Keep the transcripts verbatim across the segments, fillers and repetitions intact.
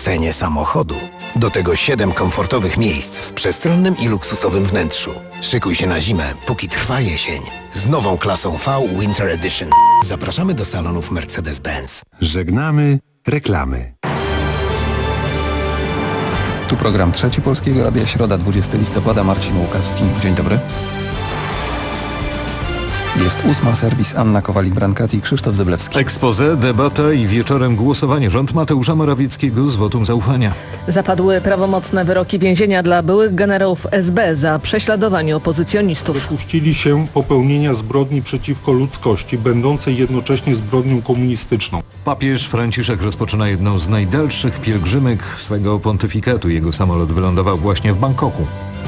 cenie samochodu. Do tego siedem komfortowych miejsc w przestronnym i luksusowym wnętrzu. Szykuj się na zimę, póki trwa jesień. Z nową klasą V Winter Edition. Zapraszamy do salonów Mercedes-Benz. Żegnamy reklamy. Tu program Trzeci Polskiego Radia, środa dwudziestego listopada, Marcin Łukawski. Dzień dobry. Jest ósma, serwis Anna Kowalik-Brankat i Krzysztof Zyblewski. Exposé, debata i wieczorem głosowanie. Rząd Mateusza Morawieckiego z wotum zaufania. Zapadły prawomocne wyroki więzienia dla byłych generałów S B za prześladowanie opozycjonistów. Dopuścili się popełnienia zbrodni przeciwko ludzkości, będącej jednocześnie zbrodnią komunistyczną. Papież Franciszek rozpoczyna jedną z najdalszych pielgrzymek swego pontyfikatu. Jego samolot wylądował właśnie w Bangkoku.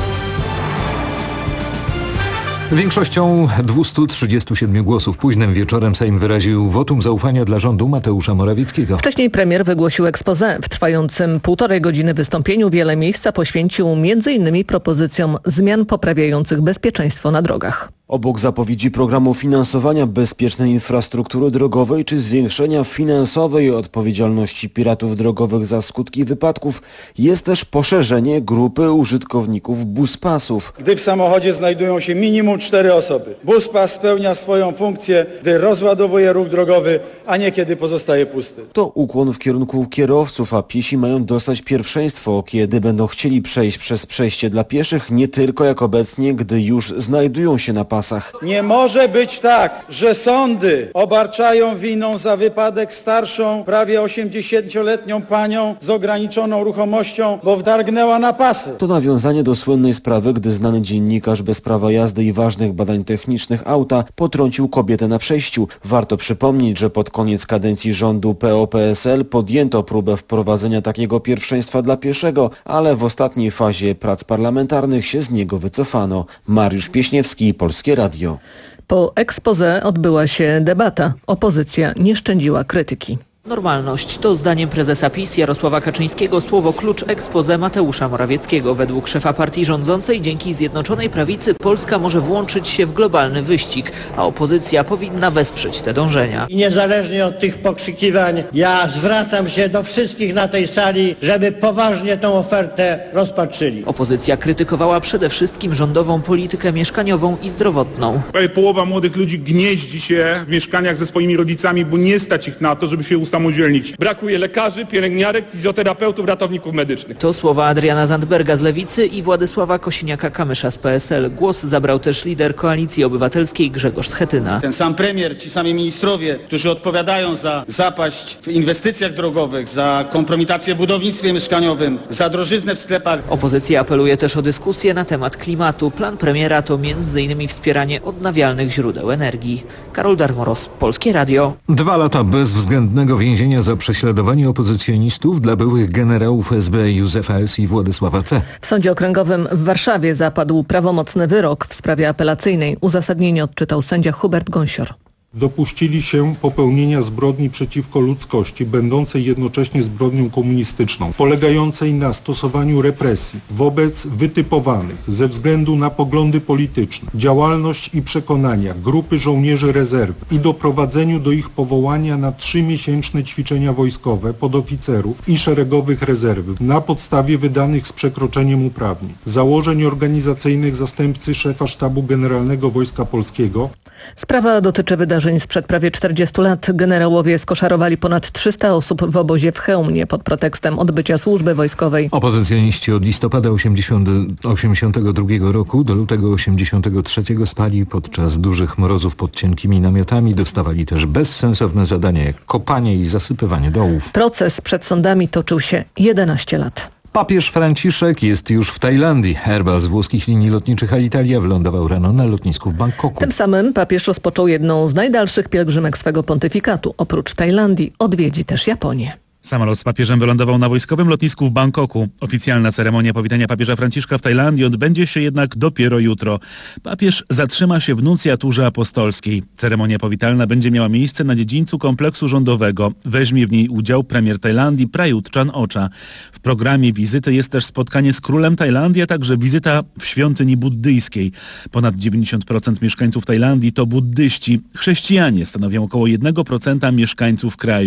Większością dwieście trzydzieści siedem głosów późnym wieczorem Sejm wyraził wotum zaufania dla rządu Mateusza Morawieckiego. Wcześniej premier wygłosił exposé. W trwającym półtorej godziny wystąpieniu wiele miejsca poświęcił między innymi propozycjom zmian poprawiających bezpieczeństwo na drogach. Obok zapowiedzi programu finansowania bezpiecznej infrastruktury drogowej czy zwiększenia finansowej odpowiedzialności piratów drogowych za skutki wypadków jest też poszerzenie grupy użytkowników buspasów. Gdy w samochodzie znajdują się minimum cztery osoby, buspas spełnia swoją funkcję, gdy rozładowuje ruch drogowy, a nie kiedy pozostaje pusty. To ukłon w kierunku kierowców, a piesi mają dostać pierwszeństwo, kiedy będą chcieli przejść przez przejście dla pieszych, nie tylko jak obecnie, gdy już znajdują się na pasach. Nie może być tak, że sądy obarczają winą za wypadek starszą, prawie osiemdziesięcioletnią panią z ograniczoną ruchomością, bo wdargnęła na pasy. To nawiązanie do słynnej sprawy, gdy znany dziennikarz bez prawa jazdy i ważnych badań technicznych auta potrącił kobietę na przejściu. Warto przypomnieć, że pod koniec kadencji rządu P O P S L podjęto próbę wprowadzenia takiego pierwszeństwa dla pieszego, ale w ostatniej fazie prac parlamentarnych się z niego wycofano. Mariusz Pieśniewski, Polskie Radio. Po exposé odbyła się debata. Opozycja nie szczędziła krytyki. Normalność to zdaniem prezesa PiS Jarosława Kaczyńskiego słowo klucz exposé Mateusza Morawieckiego. Według szefa partii rządzącej dzięki Zjednoczonej Prawicy Polska może włączyć się w globalny wyścig, a opozycja powinna wesprzeć te dążenia. I niezależnie od tych pokrzykiwań ja zwracam się do wszystkich na tej sali, żeby poważnie tę ofertę rozpatrzyli. Opozycja krytykowała przede wszystkim rządową politykę mieszkaniową i zdrowotną. Prawie połowa młodych ludzi gnieździ się w mieszkaniach ze swoimi rodzicami, bo nie stać ich na to, żeby się ustawić. Brakuje lekarzy, pielęgniarek, fizjoterapeutów, ratowników medycznych. To słowa Adriana Zandberga z Lewicy i Władysława Kosiniaka-Kamysza z P S L. Głos zabrał też lider Koalicji Obywatelskiej Grzegorz Schetyna. Ten sam premier, ci sami ministrowie, którzy odpowiadają za zapaść w inwestycjach drogowych, za kompromitację w budownictwie mieszkaniowym, za drożyznę w sklepach. Opozycja apeluje też o dyskusję na temat klimatu. Plan premiera to między innymi wspieranie odnawialnych źródeł energii. Karol Darmoros, Polskie Radio. Dwa lata bezwzględnego więzienia za prześladowanie opozycjonistów dla byłych generałów S B Józefa S. i Władysława C. W Sądzie Okręgowym w Warszawie zapadł prawomocny wyrok w sprawie apelacyjnej. Uzasadnienie odczytał sędzia Hubert Gąsior. Dopuścili się popełnienia zbrodni przeciwko ludzkości, będącej jednocześnie zbrodnią komunistyczną, polegającej na stosowaniu represji wobec wytypowanych ze względu na poglądy polityczne, działalność i przekonania grupy żołnierzy rezerwy i doprowadzeniu do ich powołania na trzymiesięczne ćwiczenia wojskowe podoficerów i szeregowych rezerwy na podstawie wydanych z przekroczeniem uprawnień, założeń organizacyjnych zastępcy szefa Sztabu Generalnego Wojska Polskiego. Sprawa dotyczy wydarzeń sprzed prawie czterdziestu lat. Generałowie skoszarowali ponad trzysta osób w obozie w Chełmie pod pretekstem odbycia służby wojskowej. Opozycjoniści od listopada osiemdziesiątego drugiego roku do lutego osiemdziesiątego trzeciego spali podczas dużych mrozów pod cienkimi namiotami. Dostawali też bezsensowne zadania jak kopanie i zasypywanie dołów. Proces przed sądami toczył się jedenaście lat. Papież Franciszek jest już w Tajlandii. Airbus włoskich linii lotniczych Alitalia wylądował rano na lotnisku w Bangkoku. Tym samym papież rozpoczął jedną z najdalszych pielgrzymek swego pontyfikatu. Oprócz Tajlandii odwiedzi też Japonię. Samolot z papieżem wylądował na wojskowym lotnisku w Bangkoku. Oficjalna ceremonia powitania papieża Franciszka w Tajlandii odbędzie się jednak dopiero jutro. Papież zatrzyma się w nuncjaturze apostolskiej. Ceremonia powitalna będzie miała miejsce na dziedzińcu kompleksu rządowego. Weźmie w niej udział premier Tajlandii Prayut Chan-ocha. W programie wizyty jest też spotkanie z królem Tajlandii, a także wizyta w świątyni buddyjskiej. Ponad dziewięćdziesiąt procent mieszkańców Tajlandii to buddyści. Chrześcijanie stanowią około jeden procent mieszkańców kraju.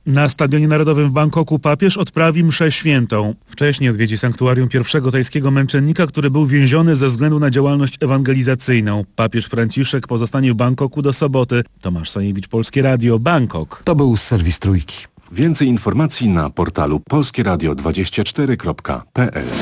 Na Stadionie Narodowym w Bangkoku papież odprawi mszę świętą. Wcześniej odwiedzi sanktuarium pierwszego tajskiego męczennika, który był więziony ze względu na działalność ewangelizacyjną. Papież Franciszek pozostanie w Bangkoku do soboty. Tomasz Sajewicz, Polskie Radio, Bangkok. To był serwis Trójki. Więcej informacji na portalu polskie radio dwadzieścia cztery kropka p l.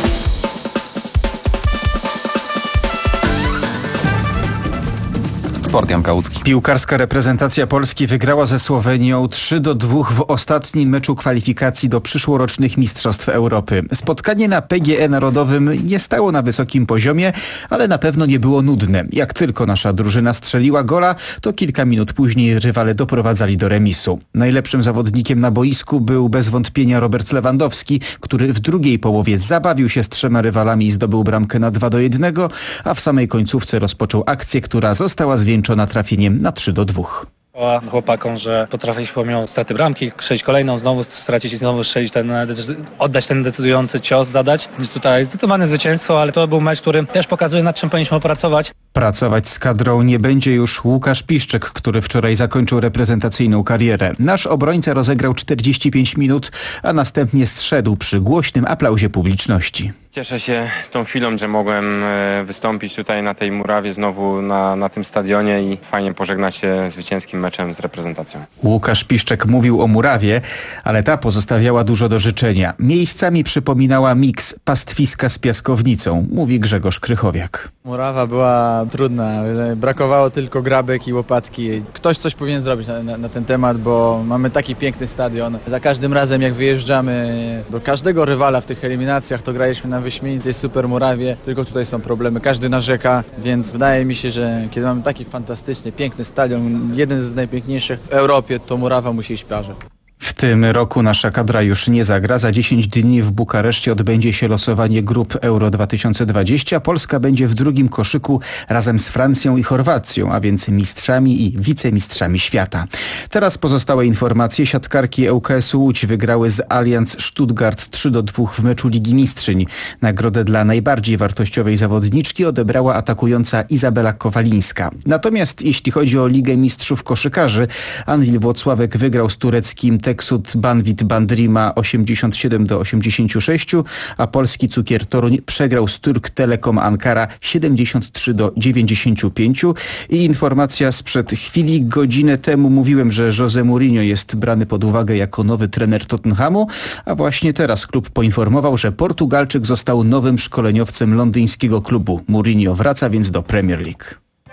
Sport, Jan Kałucki. Piłkarska reprezentacja Polski wygrała ze Słowenią trzy do dwóch w ostatnim meczu kwalifikacji do przyszłorocznych Mistrzostw Europy. Spotkanie na P G E Narodowym nie stało na wysokim poziomie, ale na pewno nie było nudne. Jak tylko nasza drużyna strzeliła gola, to kilka minut później rywale doprowadzali do remisu. Najlepszym zawodnikiem na boisku był bez wątpienia Robert Lewandowski, który w drugiej połowie zabawił się z trzema rywalami i zdobył bramkę na dwa do jednego, a w samej końcówce rozpoczął akcję, która została zwieńczona trafieniem na trzy do dwóch. Chłopakom, że potrafiliśmy pomimo straty bramki strzelić kolejną, znowu stracić i znowu strzelić ten, oddać ten decydujący cios, zadać. Więc tutaj zdecydowane zwycięstwo, ale to był mecz, który też pokazuje, nad czym powinniśmy opracować. Pracować z kadrą nie będzie już Łukasz Piszczek, który wczoraj zakończył reprezentacyjną karierę. Nasz obrońca rozegrał czterdzieści pięć minut, a następnie zszedł przy głośnym aplauzie publiczności. Cieszę się tą chwilą, że mogłem wystąpić tutaj na tej murawie znowu na, na tym stadionie i fajnie pożegnać się zwycięskim meczem z reprezentacją. Łukasz Piszczek mówił o murawie, ale ta pozostawiała dużo do życzenia. Miejscami przypominała miks pastwiska z piaskownicą, mówi Grzegorz Krychowiak. Murawa była trudna, brakowało tylko grabek i łopatki. Ktoś coś powinien zrobić na, na, na ten temat, bo mamy taki piękny stadion. Za każdym razem jak wyjeżdżamy do każdego rywala w tych eliminacjach, to graliśmy na wyśmienitej super murawie, tylko tutaj są problemy. Każdy narzeka, więc wydaje mi się, że kiedy mamy taki fantastyczny, piękny stadion, jeden z najpiękniejszych w Europie, to murawa musi iść w parze. W tym roku nasza kadra już nie zagra. Za dziesięć dni w Bukareszcie odbędzie się losowanie grup Euro dwa tysiące dwadzieścia. Polska będzie w drugim koszyku razem z Francją i Chorwacją, a więc mistrzami i wicemistrzami świata. Teraz pozostałe informacje. Siatkarki L K S Łódź wygrały z Allianz Stuttgart trzy do dwóch w meczu Ligi Mistrzyń. Nagrodę dla najbardziej wartościowej zawodniczki odebrała atakująca Izabela Kowalińska. Natomiast jeśli chodzi o Ligę Mistrzów Koszykarzy, Anwil Włocławek wygrał z tureckim Teksut Banvit Bandrima osiemdziesiąt siedem do osiemdziesięciu sześciu, a polski Cukier Toruń przegrał z Turk Telekom Ankara siedemdziesiąt trzy do dziewięćdziesięciu pięciu. I informacja sprzed chwili, godzinę temu mówiłem, że Jose Mourinho jest brany pod uwagę jako nowy trener Tottenhamu, a właśnie teraz klub poinformował, że Portugalczyk został nowym szkoleniowcem londyńskiego klubu. Mourinho wraca więc do Premier League.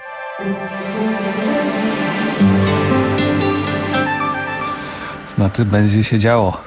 Znaczy będzie się działo.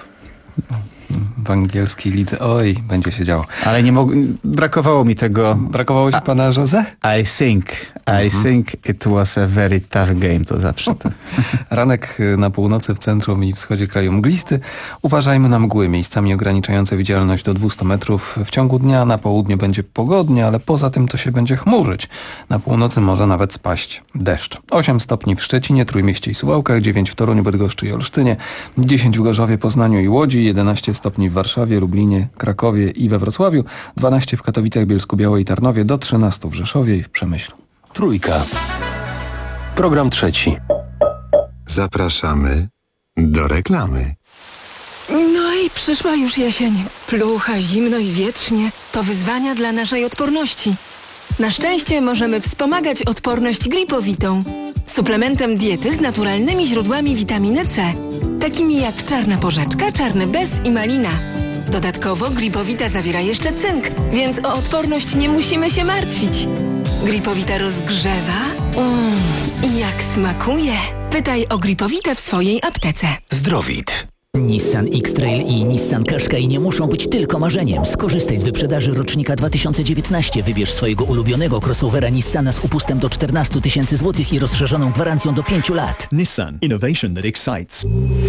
W angielskiej lidze, oj, będzie się działo. Ale nie mog... brakowało mi tego. Brakowało ci pana Jose? I think, I mhm. think it was a very tough game, to zawsze to. Ranek na północy, w centrum i wschodzie kraju mglisty. Uważajmy na mgły, miejscami ograniczające widzialność do dwustu metrów. W ciągu dnia na południu będzie pogodnie, ale poza tym to się będzie chmurzyć. Na północy może nawet spaść deszcz. osiem stopni w Szczecinie, Trójmieście i Suwałkach, dziewięć w Toruniu, Bydgoszczy i Olsztynie, dziesięć w Gorzowie, Poznaniu i Łodzi, jedenaście stopni w Warszawie, Lublinie, Krakowie i we Wrocławiu, dwanaście w Katowicach, Bielsku-Białej i Tarnowie, do trzynastu w Rzeszowie i w Przemyślu. Trójka. Program trzeci. Zapraszamy do reklamy. No i przyszła już jesień. Plucha, zimno i wietrznie. To wyzwania dla naszej odporności. Na szczęście możemy wspomagać odporność Gripowitą. Suplementem diety z naturalnymi źródłami witaminy C. Takimi jak czarna porzeczka, czarny bez i malina. Dodatkowo Gripowita zawiera jeszcze cynk, więc o odporność nie musimy się martwić. Gripowita rozgrzewa. Mmm, i jak smakuje. Pytaj o Gripowitę w swojej aptece. Zdrowit. Nissan X-Trail i Nissan Qashqai nie muszą być tylko marzeniem. Skorzystaj z wyprzedaży rocznika dwa tysiące dziewiętnastego. Wybierz swojego ulubionego crossovera Nissana z upustem do czternastu tysięcy złotych i rozszerzoną gwarancją do pięciu lat. Nissan. Innovation that excites.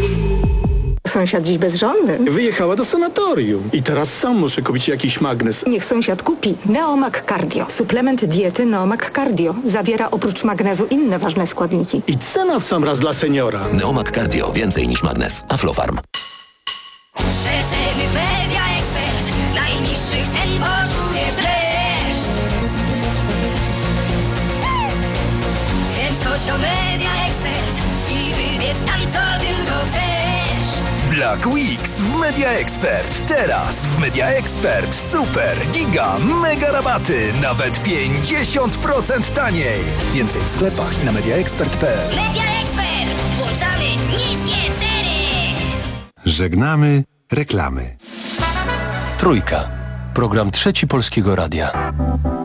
Sąsiad dziś bezżonny. Wyjechała do sanatorium i teraz sam muszę kupić jakiś magnes. Niech sąsiad kupi Neomag Cardio. Suplement diety Neomag Cardio. Zawiera oprócz magnezu inne ważne składniki. I cena w sam raz dla seniora. Neomag Cardio. Więcej niż magnes. Aflofarm. Przeceny Media Expert. Najniższych cen poczujesz deszcz. Więc chodź o Media Expert i wybierz tam, co tylko chcesz. Black Weeks w Media Expert. Teraz w Media Expert super, giga, mega rabaty. Nawet pięćdziesiąt procent taniej. Więcej w sklepach i na mediaexpert kropka p l. Media Expert. Włączamy niskie ceny. Żegnamy reklamy. Trójka. Program Trzeci Polskiego Radia.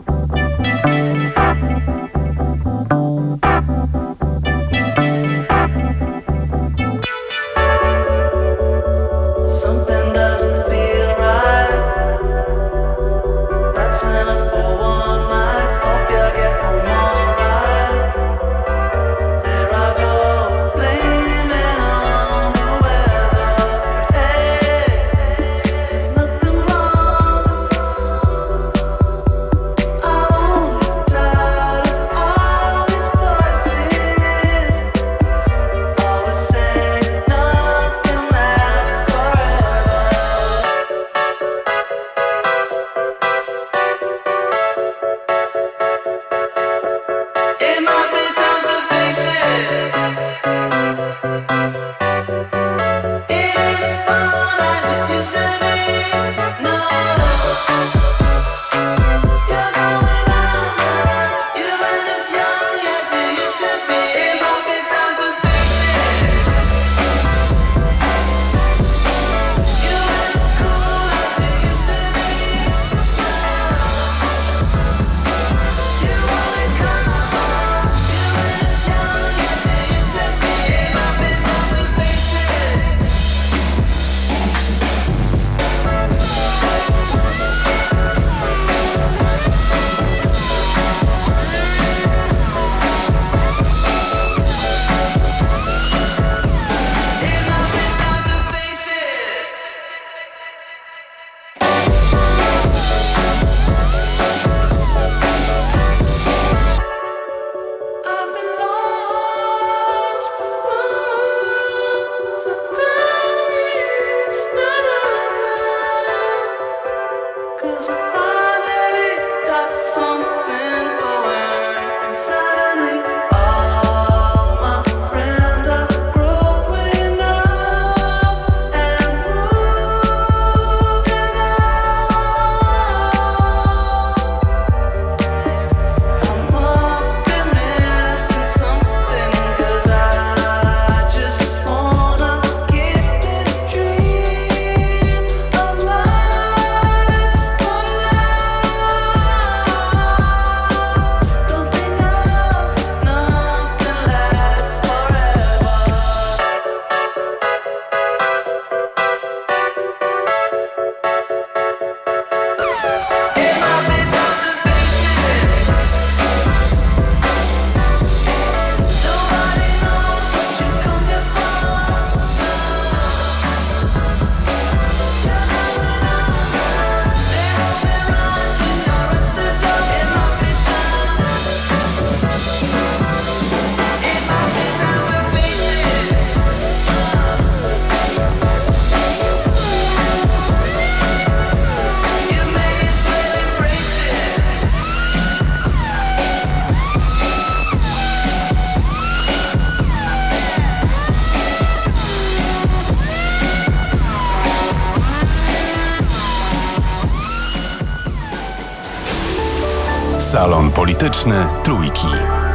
Salon Polityczny Trójki.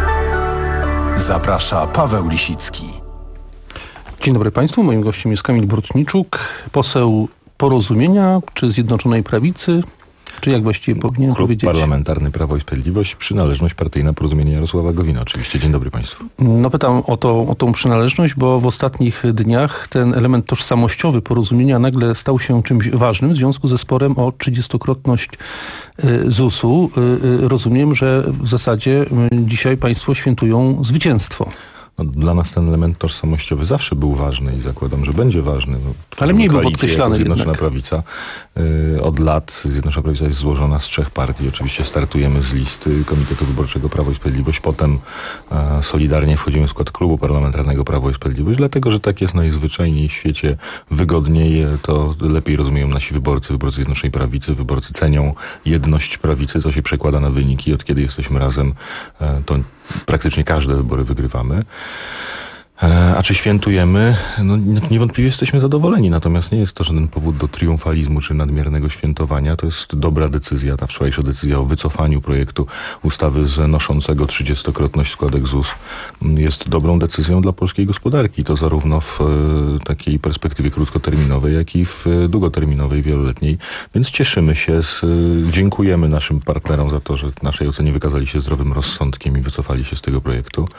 Zaprasza Paweł Lisicki. Dzień dobry Państwu. Moim gościem jest Kamil Bortniczuk, poseł Porozumienia czy Zjednoczonej Prawicy, czy jak właściwie powinien Klub powiedzieć? Parlamentarny Prawo i Sprawiedliwość, przynależność partyjna Porozumienia Jarosława Gowina. Oczywiście. Dzień dobry Państwu. No pytam o, to, o tą przynależność, bo w ostatnich dniach ten element tożsamościowy Porozumienia nagle stał się czymś ważnym w związku ze sporem o trzydziestokrotność zusu. Rozumiem, że w zasadzie dzisiaj Państwo świętują zwycięstwo. No, dla nas ten element tożsamościowy zawsze był ważny i zakładam, że będzie ważny. No, ale mniej był podkreślany Zjednoczona jednak. Prawica y, od lat Zjednoczona Prawica jest złożona z trzech partii. Oczywiście startujemy z listy Komitetu Wyborczego Prawo i Sprawiedliwość, potem y, solidarnie wchodzimy w skład Klubu Parlamentarnego Prawo i Sprawiedliwość, dlatego, że tak jest najzwyczajniej w świecie, wygodniej, to lepiej rozumieją nasi wyborcy, wyborcy Zjednoczonej Prawicy, wyborcy cenią jedność prawicy, to się przekłada na wyniki. Od kiedy jesteśmy razem, y, to praktycznie każde wybory wygrywamy. A czy świętujemy? No niewątpliwie jesteśmy zadowoleni, natomiast nie jest to żaden powód do triumfalizmu czy nadmiernego świętowania. To jest dobra decyzja, ta wczorajsza decyzja o wycofaniu projektu ustawy znoszącego trzydziestokrotność składek Z U S jest dobrą decyzją dla polskiej gospodarki. To zarówno w takiej perspektywie krótkoterminowej, jak i w długoterminowej, wieloletniej. Więc cieszymy się, z, dziękujemy naszym partnerom za to, że w naszej ocenie wykazali się zdrowym rozsądkiem i wycofali się z tego projektu.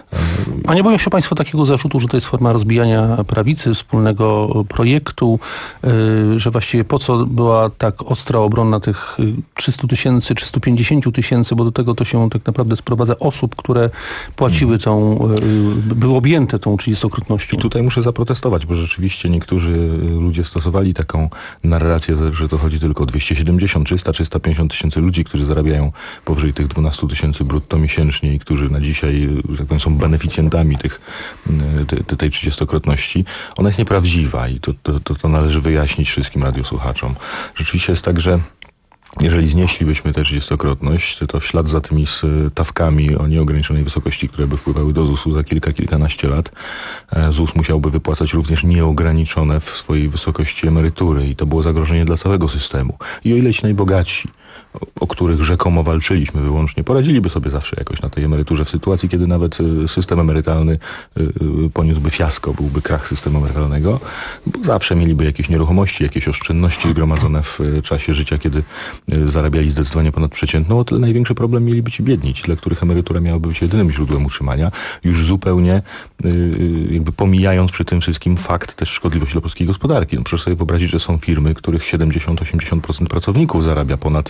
A nie boją się państwo takiego zarzutu, że to jest forma rozbijania prawicy, wspólnego projektu, yy, że właściwie po co była tak ostra obrona tych trzysta tysięcy, trzysta pięćdziesiąt tysięcy, bo do tego to się tak naprawdę sprowadza osób, które płaciły tą, yy, były objęte tą trzydziestokrotnością. I tutaj muszę zaprotestować, bo rzeczywiście niektórzy ludzie stosowali taką narrację, że to chodzi tylko o dwieście siedemdziesiąt, trzysta, trzysta pięćdziesiąt tysięcy ludzi, którzy zarabiają powyżej tych dwanaście tysięcy brutto miesięcznie i którzy na dzisiaj, że tak powiem, są beneficjentami tych, te, tej trzydziestokrotności. Ona jest nieprawdziwa i to, to, to, to należy wyjaśnić wszystkim radiosłuchaczom. Rzeczywiście jest tak, że jeżeli znieślibyśmy tę trzydziestokrotność, to w ślad za tymi stawkami o nieograniczonej wysokości, które by wpływały do Z U S-u za kilka, kilkanaście lat, Z U S musiałby wypłacać również nieograniczone w swojej wysokości emerytury i to było zagrożenie dla całego systemu. I o ile ci najbogatsi, o których rzekomo walczyliśmy wyłącznie, poradziliby sobie zawsze jakoś na tej emeryturze w sytuacji, kiedy nawet system emerytalny poniósłby fiasko, byłby krach systemu emerytalnego, bo zawsze mieliby jakieś nieruchomości, jakieś oszczędności zgromadzone w czasie życia, kiedy zarabiali zdecydowanie ponadprzeciętną, o tyle największy problem mieliby ci biedni, ci, dla których emerytura miałaby być jedynym źródłem utrzymania, już zupełnie jakby pomijając przy tym wszystkim fakt też szkodliwości dla polskiej gospodarki. No proszę sobie wyobrazić, że są firmy, których siedemdziesiąt do osiemdziesięciu procent pracowników zarabia ponad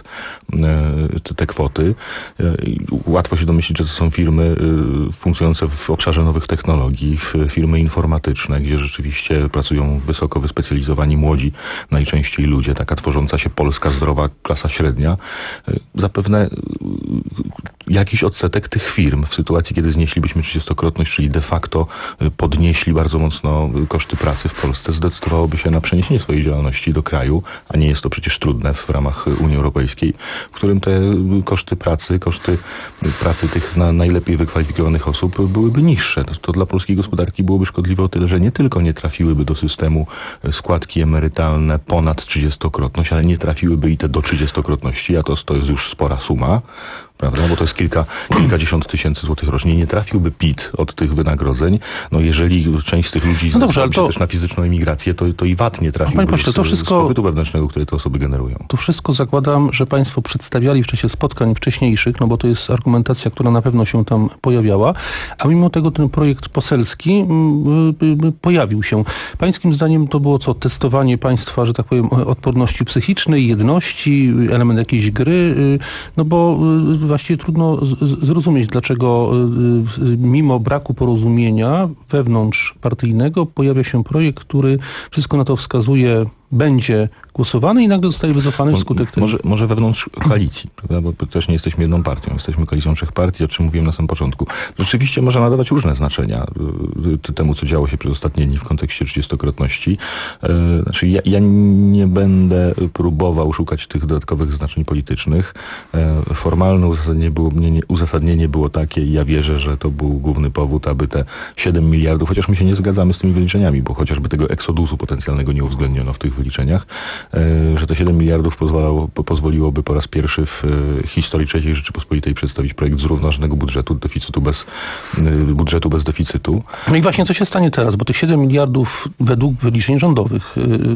te, te kwoty. Łatwo się domyślić, że to są firmy funkcjonujące w obszarze nowych technologii, firmy informatyczne, gdzie rzeczywiście pracują wysoko wyspecjalizowani młodzi, najczęściej ludzie, taka tworząca się polska zdrowa klasa średnia. Zapewne jakiś odsetek tych firm w sytuacji, kiedy znieślibyśmy trzydziestokrotność, czyli de facto podnieśli bardzo mocno koszty pracy w Polsce, zdecydowałoby się na przeniesienie swojej działalności do kraju, a nie jest to przecież trudne w ramach Unii Europejskiej, w którym te koszty pracy, koszty pracy tych na najlepiej wykwalifikowanych osób byłyby niższe. To, to dla polskiej gospodarki byłoby szkodliwe o tyle, że nie tylko nie trafiłyby do systemu składki emerytalne ponad trzydziestokrotność, ale nie trafiłyby i te do trzydziestokrotności, a to, to jest już spora suma, prawda? Bo to jest kilka, kilkadziesiąt tysięcy złotych rocznie. Nie trafiłby P I T od tych wynagrodzeń. No jeżeli część z tych ludzi no dobrze, ale to... się też na fizyczną emigrację, to, to i V A T nie trafiłby Panie pośle, to z, wszystko... z pobytu wewnętrznego, które te osoby generują. To wszystko zakładam, że państwo przedstawiali w czasie spotkań wcześniejszych, no bo to jest argumentacja, która na pewno się tam pojawiała, a mimo tego ten projekt poselski y, y, pojawił się. Pańskim zdaniem to było co? Testowanie państwa, że tak powiem, odporności psychicznej, jedności, element jakiejś gry, y, no bo y, właściwie trudno zrozumieć, dlaczego mimo braku porozumienia wewnątrzpartyjnego pojawia się projekt, który wszystko na to wskazuje, będzie głosowany i nagle zostaje wycofany wskutek tego. Może, może wewnątrz koalicji, prawda? Bo też nie jesteśmy jedną partią, jesteśmy koalicją trzech partii, o czym mówiłem na samym początku. Rzeczywiście można nadawać różne znaczenia temu, co działo się przez ostatnie dni w kontekście trzydziestokrotności. Znaczy ja, ja nie będę próbował szukać tych dodatkowych znaczeń politycznych. Formalne uzasadnienie było, nie, uzasadnienie było takie i ja wierzę, że to był główny powód, aby te siedem miliardów, chociaż my się nie zgadzamy z tymi wyliczeniami, bo chociażby tego eksodusu potencjalnego nie uwzględniono w tych wyliczeniach, że te siedem miliardów pozwalało, pozwoliłoby po raz pierwszy w historii trzeciej Rzeczypospolitej przedstawić projekt zrównoważonego budżetu, deficytu bez, budżetu bez deficytu. No i właśnie co się stanie teraz, bo tych siedem miliardów według wyliczeń rządowych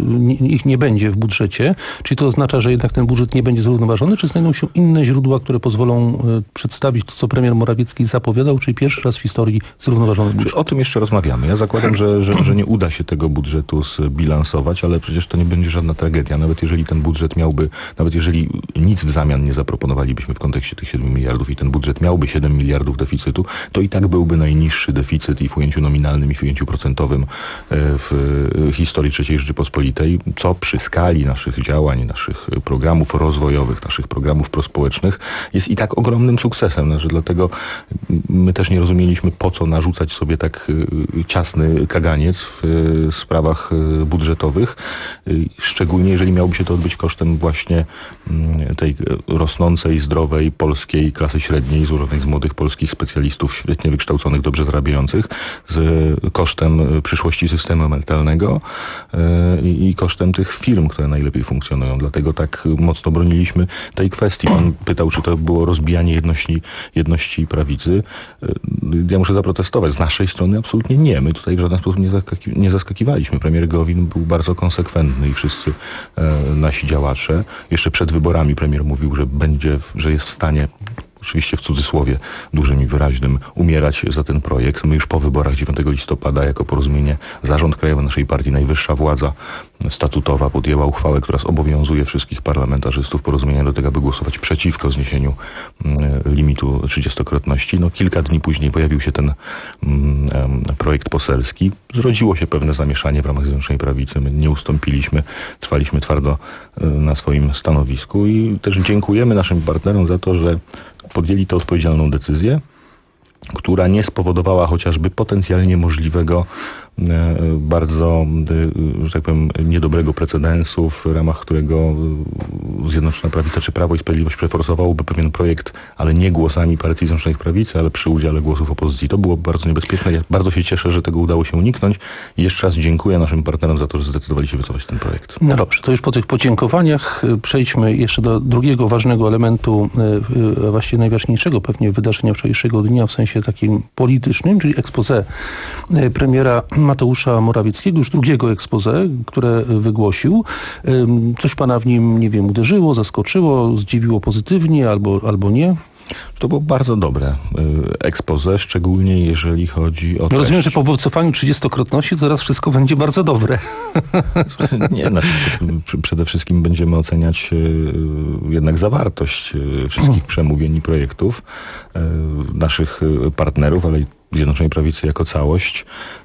ich nie będzie w budżecie, czyli to oznacza, że jednak ten budżet nie będzie zrównoważony, czy znajdą się inne źródła, które pozwolą przedstawić to, co premier Morawiecki zapowiadał, czyli pierwszy raz w historii zrównoważony budżet? O tym jeszcze rozmawiamy. Ja zakładam, że, że, że nie uda się tego budżetu zbilansować, ale przecież to nie będzie żadna tragedia. Nawet jeżeli ten budżet miałby, nawet jeżeli nic w zamian nie zaproponowalibyśmy w kontekście tych siedmiu miliardów i ten budżet miałby siedem miliardów deficytu, to i tak byłby najniższy deficyt i w ujęciu nominalnym i w ujęciu procentowym w historii trzeciej Rzeczypospolitej, co przy skali naszych działań, naszych programów rozwojowych, naszych programów prospołecznych jest i tak ogromnym sukcesem. Znaczy, dlatego my też nie rozumieliśmy, po co narzucać sobie tak ciasny kaganiec w sprawach budżetowych. szczególnie jeżeli miałoby się to odbyć kosztem właśnie tej rosnącej, zdrowej, polskiej klasy średniej, złożonej z młodych polskich specjalistów, świetnie wykształconych, dobrze zarabiających, z kosztem przyszłości systemu emerytalnego i kosztem tych firm, które najlepiej funkcjonują. Dlatego tak mocno broniliśmy tej kwestii. Pan pytał, czy to było rozbijanie jedności, jedności prawicy. Ja muszę zaprotestować. Z naszej strony absolutnie nie. My tutaj w żaden sposób nie, zaskaki- nie zaskakiwaliśmy. Premier Gowin był bardzo konsekwentny i wszyscy e, nasi działacze. Jeszcze przed wyborami premier mówił, że będzie, że jest w stanie, oczywiście w cudzysłowie dużym i wyraźnym, umierać za ten projekt. My już po wyborach dziewiątego listopada jako Porozumienie, Zarząd Krajowy naszej partii, najwyższa władza statutowa podjęła uchwałę, która zobowiązuje wszystkich parlamentarzystów Porozumienia do tego, aby głosować przeciwko zniesieniu mm, limitu trzydziestokrotności. No, kilka dni później pojawił się ten mm, projekt poselski. Zrodziło się pewne zamieszanie w ramach Zjednoczonej Prawicy. My nie ustąpiliśmy, trwaliśmy twardo y, na swoim stanowisku i też dziękujemy naszym partnerom za to, że podjęli tę odpowiedzialną decyzję, która nie spowodowała chociażby potencjalnie możliwego bardzo, że tak powiem, niedobrego precedensu, w ramach którego Zjednoczona Prawica czy Prawo i Sprawiedliwość przeforsowałoby pewien projekt, ale nie głosami partii Zjednoczonej Prawicy, ale przy udziale głosów opozycji. To było bardzo niebezpieczne. Ja bardzo się cieszę, że tego udało się uniknąć. I jeszcze raz dziękuję naszym partnerom za to, że zdecydowali się wycofać ten projekt. No dobrze, to już po tych podziękowaniach przejdźmy jeszcze do drugiego ważnego elementu, właściwie najważniejszego pewnie wydarzenia wczorajszego dnia w sensie takim politycznym, czyli expose premiera Mateusza Morawieckiego, już drugiego expose, które wygłosił. Coś pana w nim, nie wiem, uderzyło, zaskoczyło, zdziwiło pozytywnie albo, albo nie? To było bardzo dobre expose, szczególnie jeżeli chodzi o... No rozumiem, że po wycofaniu trzydziestokrotności to teraz wszystko będzie bardzo dobre. Nie, znaczy, przede wszystkim będziemy oceniać jednak zawartość wszystkich przemówień i projektów naszych partnerów, ale i Zjednoczonej Prawicy jako całość.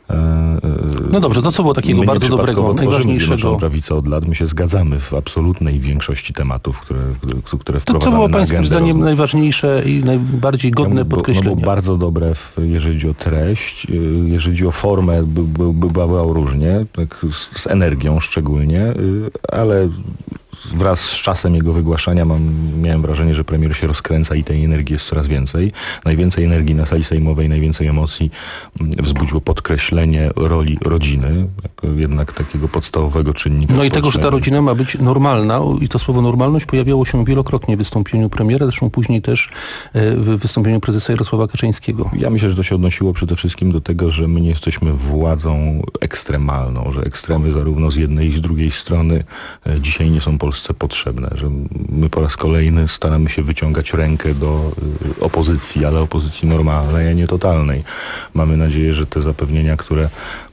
No dobrze, to co było takiego my bardzo dobrego, najważniejszego? Zjednoczoną Prawicę od lat, my się zgadzamy w absolutnej większości tematów, które, które wprowadzamy. To co było pańskim zdaniem rozmów. najważniejsze i najbardziej godne no, podkreślenia? No, było bardzo dobre, w, jeżeli chodzi o treść, jeżeli chodzi o formę, by, by, by bywało różnie, tak z, z energią szczególnie, ale wraz z czasem jego wygłaszania mam, miałem wrażenie, że premier się rozkręca i tej energii jest coraz więcej. Najwięcej energii na sali sejmowej, najwięcej emocji wzbudziło podkreślenie roli rodziny, jako jednak takiego podstawowego czynnika. No i tego, że ta rodzina ma być normalna i to słowo normalność pojawiało się wielokrotnie w wystąpieniu premiera, zresztą później też w wystąpieniu prezesa Jarosława Kaczyńskiego. Ja myślę, że to się odnosiło przede wszystkim do tego, że my nie jesteśmy władzą ekstremalną, że ekstremy zarówno z jednej i z drugiej strony dzisiaj nie są Polsce potrzebne, że my po raz kolejny staramy się wyciągać rękę do opozycji, ale opozycji normalnej, a nie totalnej. Mamy nadzieję, że te zapewnienia, które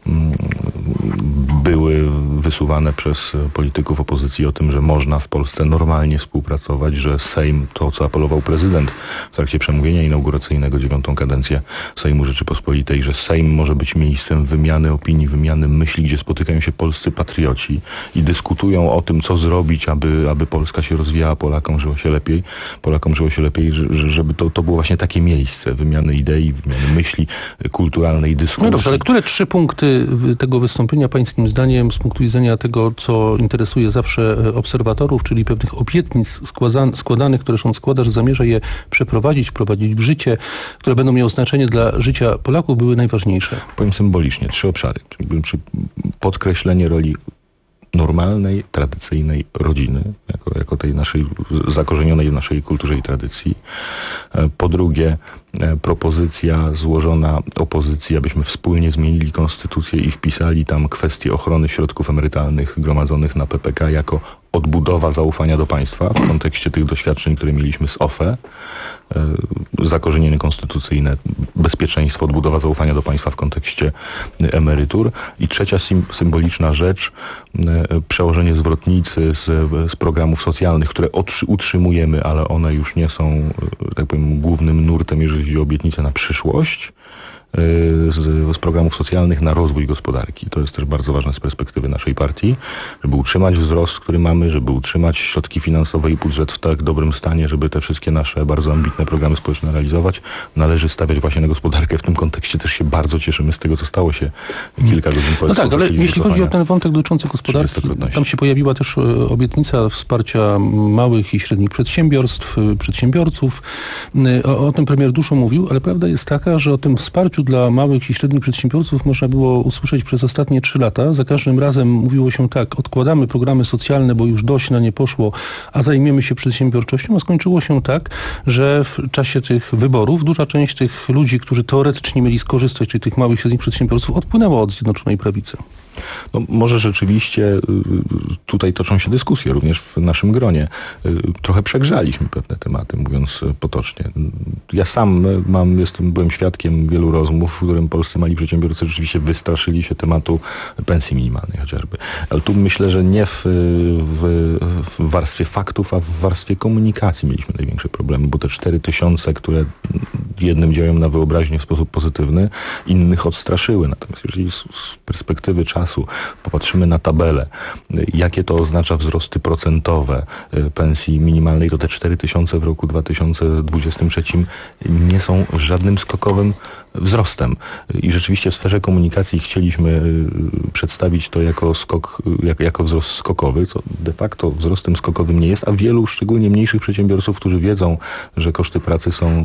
były wysuwane przez polityków opozycji o tym, że można w Polsce normalnie współpracować, że Sejm, to co apelował prezydent w trakcie przemówienia inauguracyjnego dziewiątą kadencję Sejmu Rzeczypospolitej, że Sejm może być miejscem wymiany opinii, wymiany myśli, gdzie spotykają się polscy patrioci i dyskutują o tym, co zrobić, aby, aby Polska się rozwijała, Polakom żyło się lepiej, Polakom żyło się lepiej, żeby to, to było właśnie takie miejsce wymiany idei, wymiany myśli, kulturalnej dyskusji. No dobrze, ale które trzy punkty tego wystąpienia pańskim zdaniem z punktu widzenia tego, co interesuje zawsze obserwatorów, czyli pewnych obietnic składanych, które on składa, że zamierza je przeprowadzić, wprowadzić w życie, które będą miały znaczenie dla życia Polaków, były najważniejsze? Powiem symbolicznie, trzy obszary. Czyli podkreślenie roli normalnej, tradycyjnej rodziny, jako, jako tej naszej, zakorzenionej w naszej kulturze i tradycji. Po drugie, propozycja złożona opozycji, abyśmy wspólnie zmienili konstytucję i wpisali tam kwestię ochrony środków emerytalnych gromadzonych na P P K jako odbudowa zaufania do państwa w kontekście tych doświadczeń, które mieliśmy z O F E. Zakorzenienie konstytucyjne, bezpieczeństwo, odbudowa zaufania do państwa w kontekście emerytur. I trzecia symboliczna rzecz, przełożenie zwrotnicy z, z programów socjalnych, które utrzymujemy, ale one już nie są, tak powiem, głównym nurtem, jeżeli chodzi o obietnice na przyszłość, z, z programów socjalnych na rozwój gospodarki. To jest też bardzo ważne z perspektywy naszej partii, żeby utrzymać wzrost, który mamy, żeby utrzymać środki finansowe i budżet w tak dobrym stanie, żeby te wszystkie nasze bardzo ambitne programy społeczne realizować. Należy stawiać właśnie na gospodarkę. W tym kontekście też się bardzo cieszymy z tego, co stało się kilka godzin po. No tak, ale jeśli chodzi o ten wątek dotyczący gospodarki, tam się pojawiła też obietnica wsparcia małych i średnich przedsiębiorstw, przedsiębiorców. O, o tym premier dużo mówił, ale prawda jest taka, że o tym wsparciu dla małych i średnich przedsiębiorców można było usłyszeć przez ostatnie trzy lata. Za każdym razem mówiło się tak, odkładamy programy socjalne, bo już dość na nie poszło, a zajmiemy się przedsiębiorczością, a skończyło się tak, że w czasie tych wyborów duża część tych ludzi, którzy teoretycznie mieli skorzystać, czyli tych małych i średnich przedsiębiorców, odpłynęła od Zjednoczonej Prawicy. No, może rzeczywiście tutaj toczą się dyskusje, również w naszym gronie. Trochę przegrzaliśmy pewne tematy, mówiąc potocznie. Ja sam mam, jestem, byłem świadkiem wielu rozmów, w którym polscy mali przedsiębiorcy rzeczywiście wystraszyli się tematu pensji minimalnej chociażby. Ale tu myślę, że nie w, w, w warstwie faktów, a w warstwie komunikacji mieliśmy największe problemy, bo te cztery tysiące, które jednym działają na wyobraźnię w sposób pozytywny, innych odstraszyły. Natomiast jeżeli z, z perspektywy czasu popatrzymy na tabelę, jakie to oznacza wzrosty procentowe pensji minimalnej, to te cztery tysiące w roku dwa tysiące dwudziestym trzecim nie są żadnym skokowym wzrostem. I rzeczywiście w sferze komunikacji chcieliśmy przedstawić to jako skok, jako, jako wzrost skokowy, co de facto wzrostem skokowym nie jest, a wielu, szczególnie mniejszych przedsiębiorców, którzy wiedzą, że koszty pracy są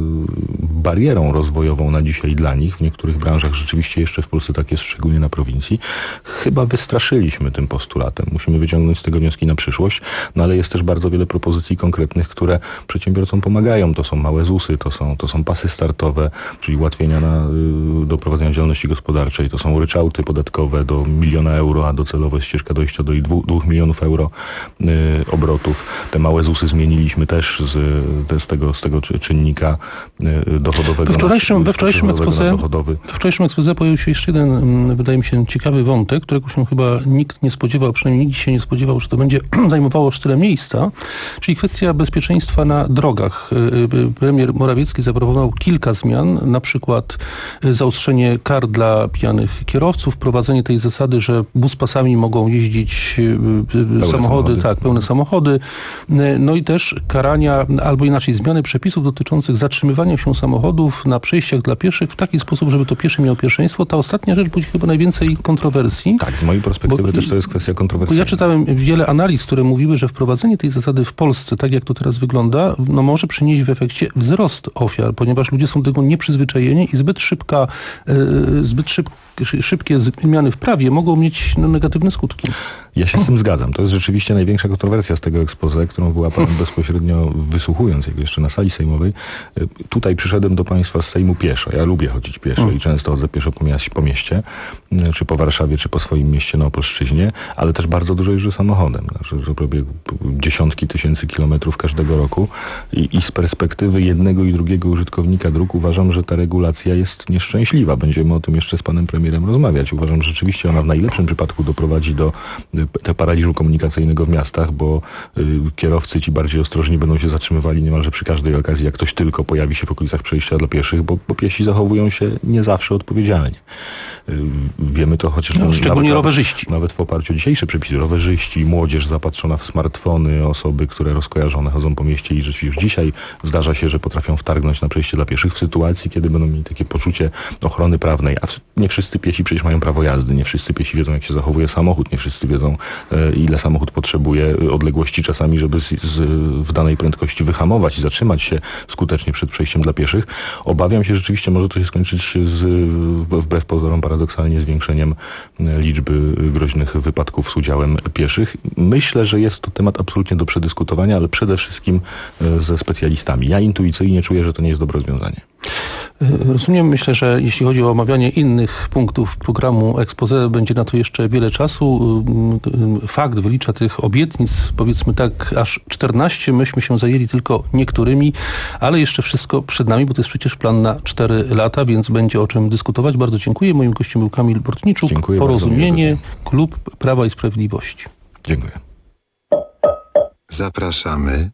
barierą rozwojową na dzisiaj dla nich, w niektórych branżach rzeczywiście jeszcze w Polsce tak jest, szczególnie na prowincji, chyba wystraszyliśmy tym postulatem. Musimy wyciągnąć z tego wnioski na przyszłość, no ale jest też bardzo wiele propozycji konkretnych, które przedsiębiorcom pomagają. To są małe zusy, to są, to są pasy startowe, czyli ułatwienia na, do prowadzenia działalności gospodarczej, to są ryczałty podatkowe do miliona euro, a docelowo jest ścieżka dojścia do dwóch, dwóch milionów euro y, obrotów. Te małe zusy zmieniliśmy też z, z, tego, z tego czynnika y, dochodowego we wczorajszym, na, we wczorajszym ekspoze, we wczorajszym ekspoze pojawił się jeszcze jeden, wydaje mi się, ciekawy wątek, którego się chyba nikt nie spodziewał, przynajmniej nikt się nie spodziewał, że to będzie zajmowało aż tyle miejsca, czyli kwestia bezpieczeństwa na drogach. Premier Morawiecki zaproponował kilka zmian, na przykład zaostrzenie kar dla pijanych kierowców, wprowadzenie tej zasady, że buspasami mogą jeździć samochody, samochody, tak, pełne samochody, no i też karania, albo inaczej zmiany przepisów dotyczących zatrzymywania się samochodów na przejściach dla pieszych w taki sposób, żeby to pieszy miał pierwszeństwo. Ta ostatnia rzecz budzi chyba najwięcej kontrowersji. Tak, z mojej perspektywy bo, też to jest kwestia kontrowersyjna. Ja czytałem wiele analiz, które mówiły, że wprowadzenie tej zasady w Polsce, tak jak to teraz wygląda, no może przynieść w efekcie wzrost ofiar, ponieważ ludzie są do tego nieprzyzwyczajeni i zbyt szybka, yy, zbyt szyb, szybkie zmiany w prawie mogą mieć no, negatywne skutki. Ja się z tym zgadzam. To jest rzeczywiście największa kontrowersja z tego expose, którą wyłapałem bezpośrednio wysłuchując jego jeszcze na sali sejmowej. Tutaj przyszedłem do państwa z Sejmu pieszo. Ja lubię chodzić pieszo mm. i często chodzę pieszo po, mieście, po mieście, czy po Warszawie, czy po swoim mieście na Opolszczyźnie, ale też bardzo dużo jeżdżę samochodem. Znaczy, że robię dziesiątki tysięcy kilometrów każdego roku i, i z perspektywy jednego i drugiego użytkownika dróg uważam, że ta regulacja jest nieszczęśliwa. Będziemy o tym jeszcze z panem premierem rozmawiać. Uważam, że rzeczywiście ona w najlepszym przypadku doprowadzi do te paraliżu komunikacyjnego w miastach, bo y, kierowcy ci bardziej ostrożni będą się zatrzymywali niemalże przy każdej okazji, jak ktoś tylko pojawi się w okolicach przejścia dla pieszych, bo, bo piesi zachowują się nie zawsze odpowiedzialnie. Y, wiemy to chociaż... No, szczególnie nawet, rowerzyści. Nawet w oparciu o dzisiejsze przepisy. Rowerzyści, młodzież zapatrzona w smartfony, osoby, które rozkojarzone chodzą po mieście i rzeczywiście już dzisiaj zdarza się, że potrafią wtargnąć na przejście dla pieszych w sytuacji, kiedy będą mieli takie poczucie ochrony prawnej. A nie wszyscy piesi przecież mają prawo jazdy, nie wszyscy piesi wiedzą, jak się zachowuje samochód, nie wszyscy wiedzą, ile samochód potrzebuje odległości czasami, żeby z, z, w danej prędkości wyhamować i zatrzymać się skutecznie przed przejściem dla pieszych. Obawiam się rzeczywiście, może to się skończyć z, wbrew pozorom paradoksalnie zwiększeniem liczby groźnych wypadków z udziałem pieszych. Myślę, że jest to temat absolutnie do przedyskutowania, ale przede wszystkim ze specjalistami. Ja intuicyjnie czuję, że to nie jest dobre rozwiązanie. Rozumiem, myślę, że jeśli chodzi o omawianie innych punktów programu expose, będzie na to jeszcze wiele czasu. Fakt wylicza tych obietnic, powiedzmy tak, aż czternaście. Myśmy się zajęli tylko niektórymi, ale jeszcze wszystko przed nami, bo to jest przecież plan na cztery lata, więc będzie o czym dyskutować. Bardzo dziękuję. Moim gościem był Kamil Bortniczuk. Dziękuję Porozumienie, Klub Prawa i Sprawiedliwości. Dziękuję. Zapraszamy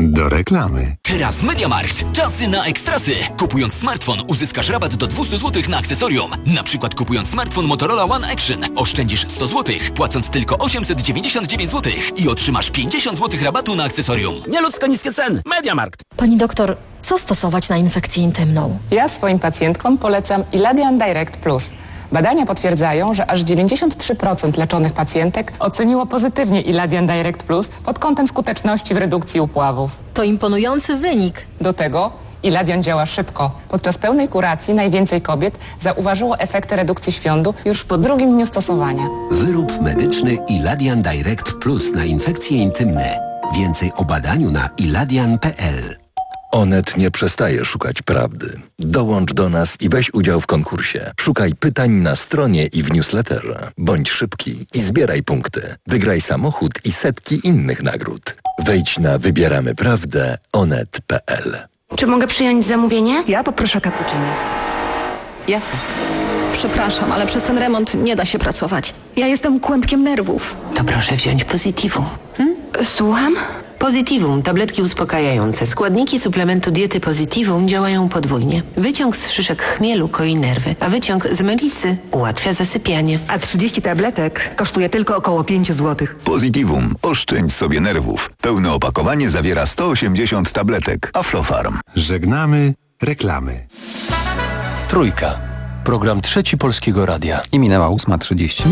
Do reklamy. Teraz MediaMarkt. Czasy na ekstrasy. Kupując smartfon uzyskasz rabat do dwieście złotych na akcesorium. Na przykład kupując smartfon Motorola One Action oszczędzisz sto złotych, płacąc tylko osiemset dziewięćdziesiąt dziewięć złotych i otrzymasz pięćdziesiąt złotych rabatu na akcesorium. Nieludzko niskie ceny. MediaMarkt. Pani doktor, co stosować na infekcję intymną? Ja swoim pacjentkom polecam Iladian Direct Plus. Badania potwierdzają, że aż dziewięćdziesiąt trzy procent leczonych pacjentek oceniło pozytywnie Iladian Direct Plus pod kątem skuteczności w redukcji upławów. To imponujący wynik. Do tego Iladian działa szybko. Podczas pełnej kuracji najwięcej kobiet zauważyło efekty redukcji świądu już po drugim dniu stosowania. Wyrób medyczny Iladian Direct Plus na infekcje intymne. Więcej o badaniu na iladian kropka p l. Onet nie przestaje szukać prawdy. Dołącz do nas i weź udział w konkursie. Szukaj pytań na stronie i w newsletterze. Bądź szybki i zbieraj punkty. Wygraj samochód i setki innych nagród. Wejdź na wybieramy prawdę onet kropka p l. Czy mogę przyjąć zamówienie? Ja poproszę cappuccino. Jasne. Przepraszam, ale przez ten remont nie da się pracować. Ja jestem kłębkiem nerwów. To proszę wziąć Positivum. Hmm? Słucham? Positivum, tabletki uspokajające. Składniki suplementu diety Positivum działają podwójnie. Wyciąg z szyszek chmielu koi nerwy, a wyciąg z melisy ułatwia zasypianie. A trzydzieści tabletek kosztuje tylko około pięć złotych. Positivum. Oszczędź sobie nerwów. Pełne opakowanie zawiera sto osiemdziesiąt tabletek. Aflofarm. Żegnamy reklamy. Trójka. Program Trzeci Polskiego Radia. I minęła ósma trzydzieści.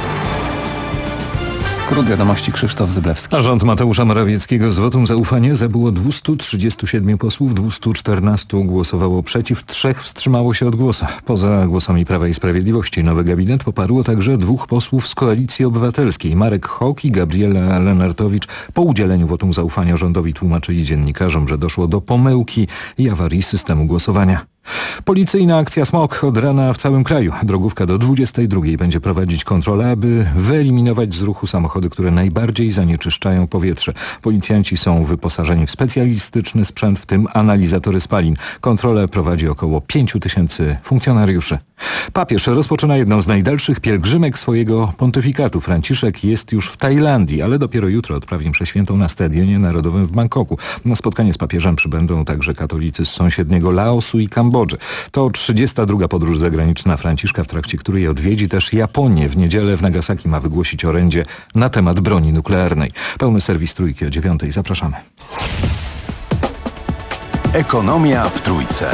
Skrót wiadomości Krzysztof Zyblewski. A rząd Mateusza Morawieckiego z wotum zaufania zabyło dwieście trzydzieści siedem posłów, dwieście czternaście głosowało przeciw, trzech wstrzymało się od głosu. Poza głosami Prawa i Sprawiedliwości nowy gabinet poparło także dwóch posłów z Koalicji Obywatelskiej. Marek Hok i Gabriela Lenartowicz po udzieleniu wotum zaufania rządowi tłumaczyli dziennikarzom, że doszło do pomyłki i awarii systemu głosowania. Policyjna akcja Smog od rana w całym kraju. Drogówka do dwudziestej drugiej będzie prowadzić kontrolę, aby wyeliminować z ruchu samochody, które najbardziej zanieczyszczają powietrze. Policjanci są wyposażeni w specjalistyczny sprzęt, w tym analizatory spalin. Kontrolę prowadzi około pięciu tysięcy funkcjonariuszy. Papież rozpoczyna jedną z najdalszych pielgrzymek swojego pontyfikatu. Franciszek jest już w Tajlandii, ale dopiero jutro odprawi mszę świętą na Stadionie Narodowym w Bangkoku. Na spotkanie z papieżem przybędą także katolicy z sąsiedniego Laosu i Kambodży. To trzydziesta druga podróż zagraniczna Franciszka, w trakcie której odwiedzi też Japonię. W niedzielę w Nagasaki ma wygłosić orędzie na temat broni nuklearnej. Pełny serwis Trójki o dziewiątej. Zapraszamy. Ekonomia w Trójce.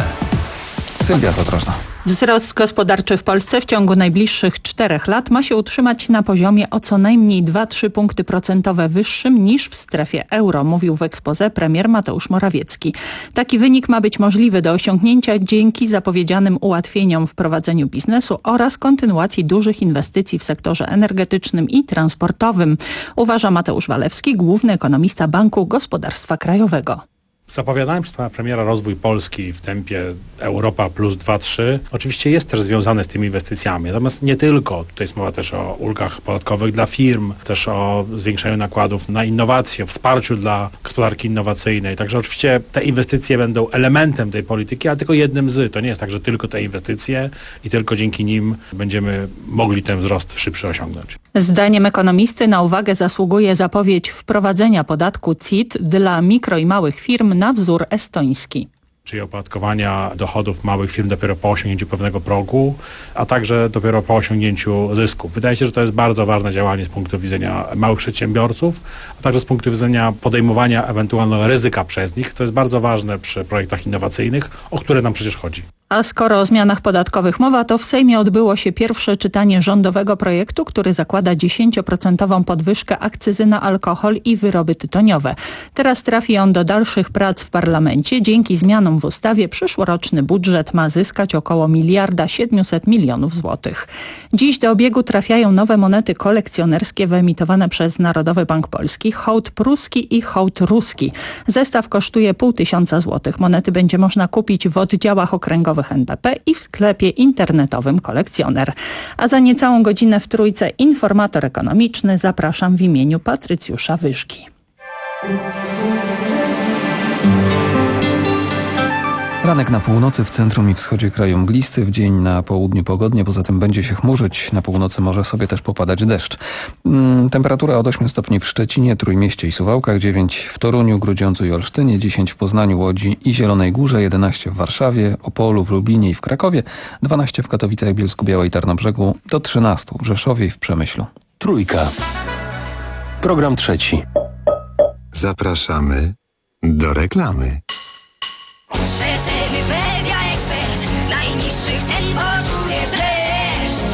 Sylwia Zadrożna. Wzrost gospodarczy w Polsce w ciągu najbliższych czterech lat ma się utrzymać na poziomie o co najmniej dwa do trzech punkty procentowe wyższym niż w strefie euro, mówił w exposé premier Mateusz Morawiecki. Taki wynik ma być możliwy do osiągnięcia dzięki zapowiedzianym ułatwieniom w prowadzeniu biznesu oraz kontynuacji dużych inwestycji w sektorze energetycznym i transportowym, uważa Mateusz Walewski, główny ekonomista Banku Gospodarstwa Krajowego. Zapowiadałem przez pana premiera rozwój Polski w tempie Europa plus dwa trzy. Oczywiście jest też związany z tymi inwestycjami, natomiast nie tylko. Tutaj jest mowa też o ulgach podatkowych dla firm, też o zwiększeniu nakładów na innowacje, wsparciu dla gospodarki innowacyjnej. Także oczywiście te inwestycje będą elementem tej polityki, ale tylko jednym z. To nie jest tak, że tylko te inwestycje i tylko dzięki nim będziemy mogli ten wzrost szybszy osiągnąć. Zdaniem ekonomisty na uwagę zasługuje zapowiedź wprowadzenia podatku C I T dla mikro i małych firm na wzór estoński. Czyli opodatkowania dochodów małych firm dopiero po osiągnięciu pewnego progu, a także dopiero po osiągnięciu zysków. Wydaje się, że to jest bardzo ważne działanie z punktu widzenia małych przedsiębiorców, a także z punktu widzenia podejmowania ewentualnego ryzyka przez nich. To jest bardzo ważne przy projektach innowacyjnych, o które nam przecież chodzi. A skoro o zmianach podatkowych mowa, to w Sejmie odbyło się pierwsze czytanie rządowego projektu, który zakłada dziesięcioprocentową podwyżkę akcyzy na alkohol i wyroby tytoniowe. Teraz trafi on do dalszych prac w parlamencie. Dzięki zmianom w ustawie przyszłoroczny budżet ma zyskać około miliarda siedmiuset milionów złotych. Dziś do obiegu trafiają nowe monety kolekcjonerskie wyemitowane przez Narodowy Bank Polski, hołd pruski i hołd ruski. Zestaw kosztuje pół tysiąca złotych. Monety będzie można kupić w oddziałach okręgowych N B P i w sklepie internetowym Kolekcjoner. A za niecałą godzinę w Trójce informator ekonomiczny. Zapraszam w imieniu Patrycjusza Wyżki. Ranek na północy, w centrum i wschodzie kraju mglisty, w dzień na południu pogodnie, poza tym będzie się chmurzyć. Na północy może sobie też popadać deszcz. Hmm, temperatura od ośmiu stopni w Szczecinie, Trójmieście i Suwałkach, dziewięć w Toruniu, Grudziądzu i Olsztynie, dziesięć w Poznaniu, Łodzi i Zielonej Górze, jedenaście w Warszawie, Opolu, w Lublinie i w Krakowie, dwanaście w Katowicach, Bielsku-Białej i Tarnobrzegu, do trzynastu w Rzeszowie i w Przemyślu. Trójka. Program trzeci. Zapraszamy do reklamy. Przeceny Media Expert. Najniższych cen poczujesz dreszcz.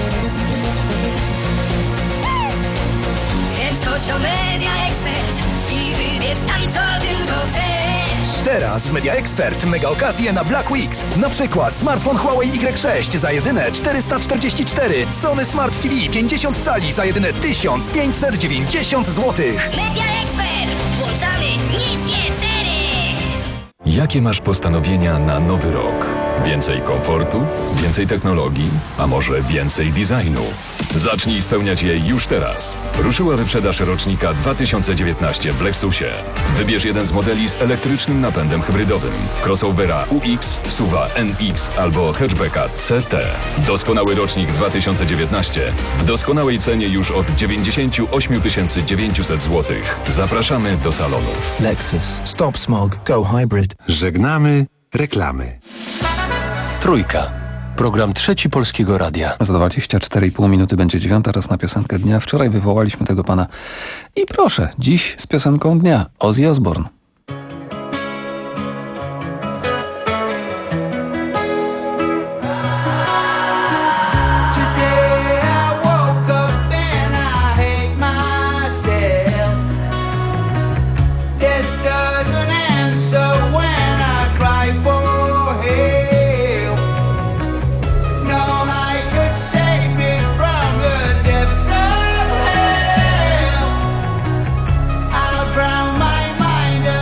Więc chodź do Media Expert i wybierz tam co tylko chcesz. Teraz w Media Expert mega okazje na Black Weeks. Na przykład smartfon Huawei Y sześć za jedyne czterysta czterdzieści cztery, Sony Smart T V pięćdziesiąt cali za jedyne tysiąc pięćset dziewięćdziesiąt złotych. Media Expert. Włączamy niskie ceny. Jakie masz postanowienia na nowy rok? Więcej komfortu? Więcej technologii? A może więcej designu? Zacznij spełniać je już teraz. Ruszyła wyprzedaż rocznika dwa tysiące dziewiętnaście w Lexusie. Wybierz jeden z modeli z elektrycznym napędem hybrydowym. Crossovera U X, SUVa N X albo hatchbacka C T. Doskonały rocznik dwa tysiące dziewiętnaście w doskonałej cenie już od dziewięćdziesiąt osiem tysięcy dziewięćset złotych. Zapraszamy do salonów. Lexus. Stop smog. Go hybrid. Żegnamy reklamy. Trójka. Program trzeci Polskiego Radia. Za dwadzieścia cztery i pół minuty będzie dziewiąta, raz na piosenkę dnia. Wczoraj wywołaliśmy tego pana. I proszę, dziś z piosenką dnia. Ozzy Osbourne. Drown my mind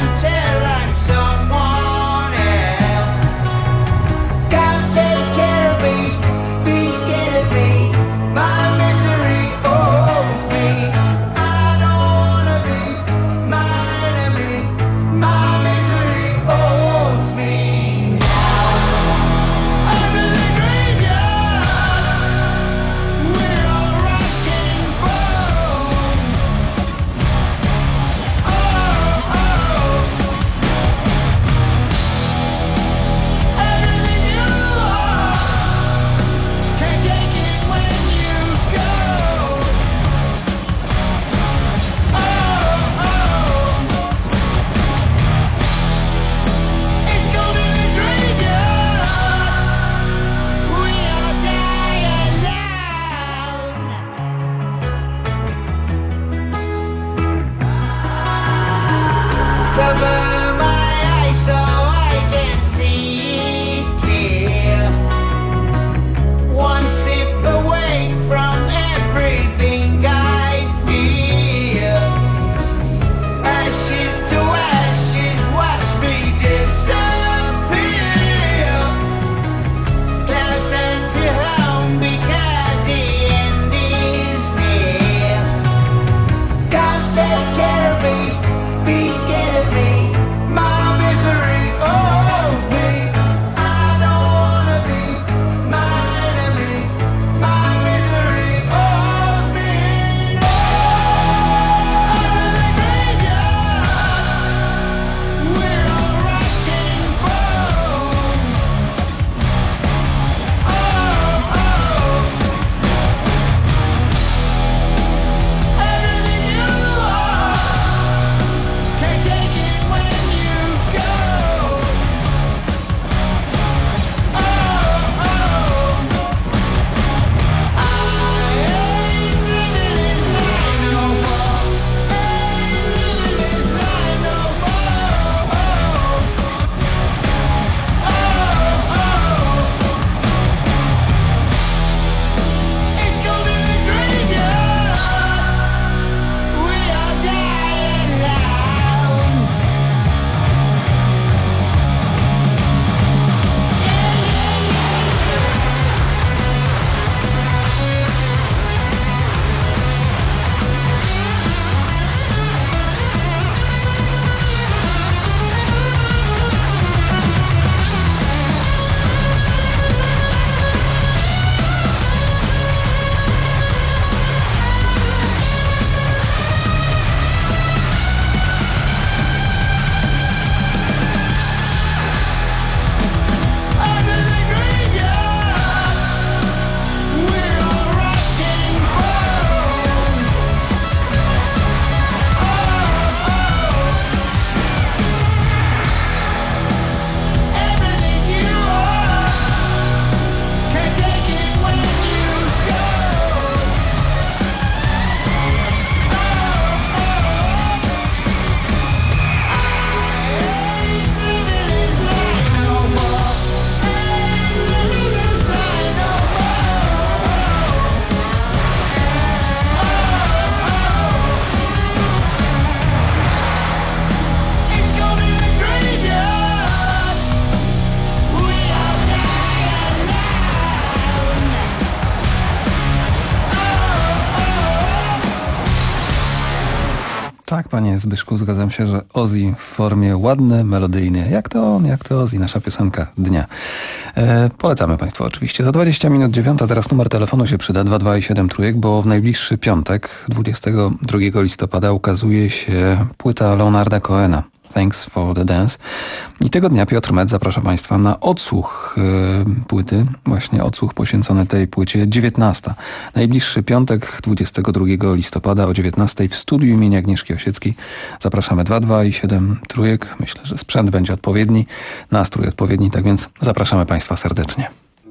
Tak, panie Zbyszku, zgadzam się, że Ozzy w formie ładny, melodyjny. Jak to on, jak to Ozzy, nasza piosenka dnia. E, polecamy państwu oczywiście. Za dwadzieścia minut dziewiąta, teraz numer telefonu się przyda, dwa dwa i siedem trójek, bo w najbliższy piątek, dwudziestego drugiego listopada, ukazuje się płyta Leonarda Cohena. Thanks for the Dance. I tego dnia Piotr Met zaprasza państwa na odsłuch y, płyty, właśnie odsłuch poświęcony tej płycie, dziewiętnasta. Najbliższy piątek, dwudziestego drugiego listopada o dziewiętnastej w studiu imienia Agnieszki Osieckiej. Zapraszamy dwa dwa i siedem trójek. Myślę, że sprzęt będzie odpowiedni, nastrój odpowiedni, tak więc zapraszamy państwa serdecznie.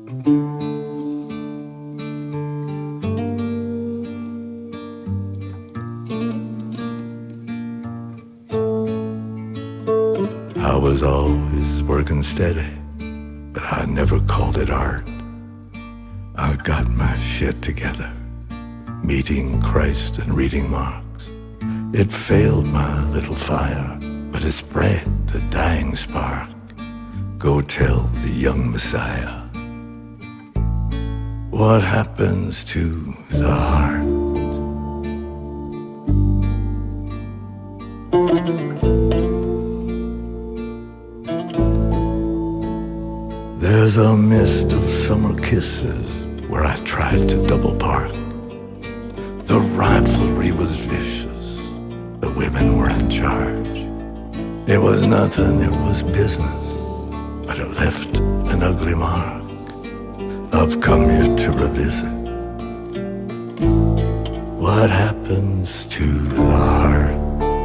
I was always working steady, but I never called it art. I got my shit together, meeting Christ and reading Marx. It failed my little fire, but it spread the dying spark. Go tell the young Messiah what happens to the heart. There's a mist of summer kisses where I tried to double park. The rivalry was vicious, the women were in charge. It was nothing, it was business, but it left an ugly mark. I've come here to revisit what happens to the heart.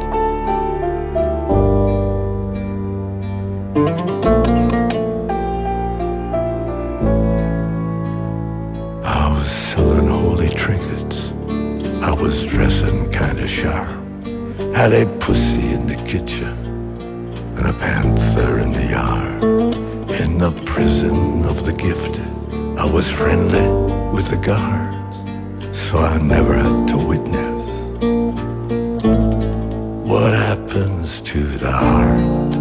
Trinkets. I was dressing kinda sharp. Had a pussy in the kitchen and a panther in the yard. In the prison of the gifted, I was friendly with the guards, so I never had to witness what happens to the heart.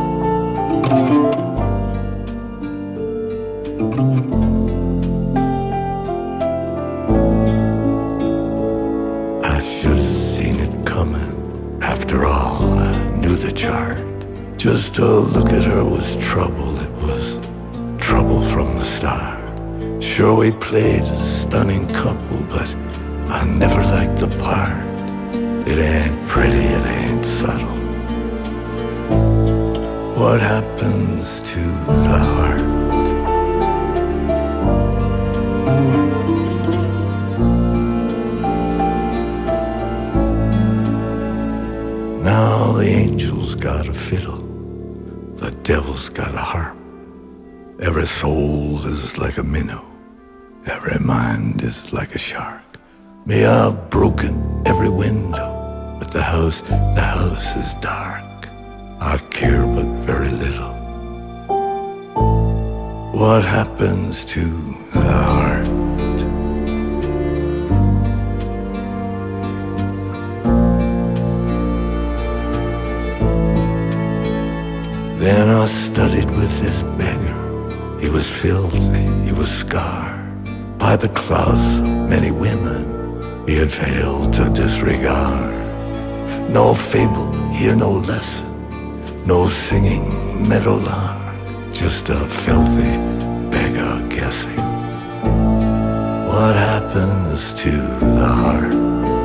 Just to look at her was trouble, it was trouble from the start. Sure, we played a stunning couple, but I never liked the part. It ain't pretty, it ain't subtle. What happens to the heart? Now the angel's got a fiddle, the devil's got a harp. Every soul is like a minnow, every mind is like a shark. Me, I've broken every window, but the house, the house is dark. I care but very little. What happens to the heart? Then I studied with this beggar. He was filthy, he was scarred by the claws of many women he had failed to disregard. No fable, here no lesson, no singing meadowlark, just a filthy beggar guessing what happens to the heart.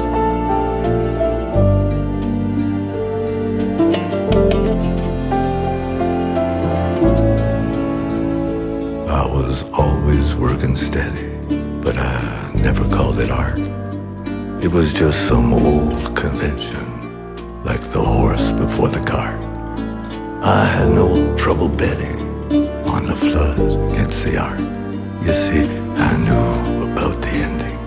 Always working steady, but I never called it art. It was just some old convention, like the horse before the cart. I had no trouble betting on the flood against the art. You see, I knew about the ending.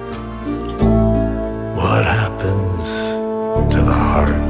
What happens to the heart?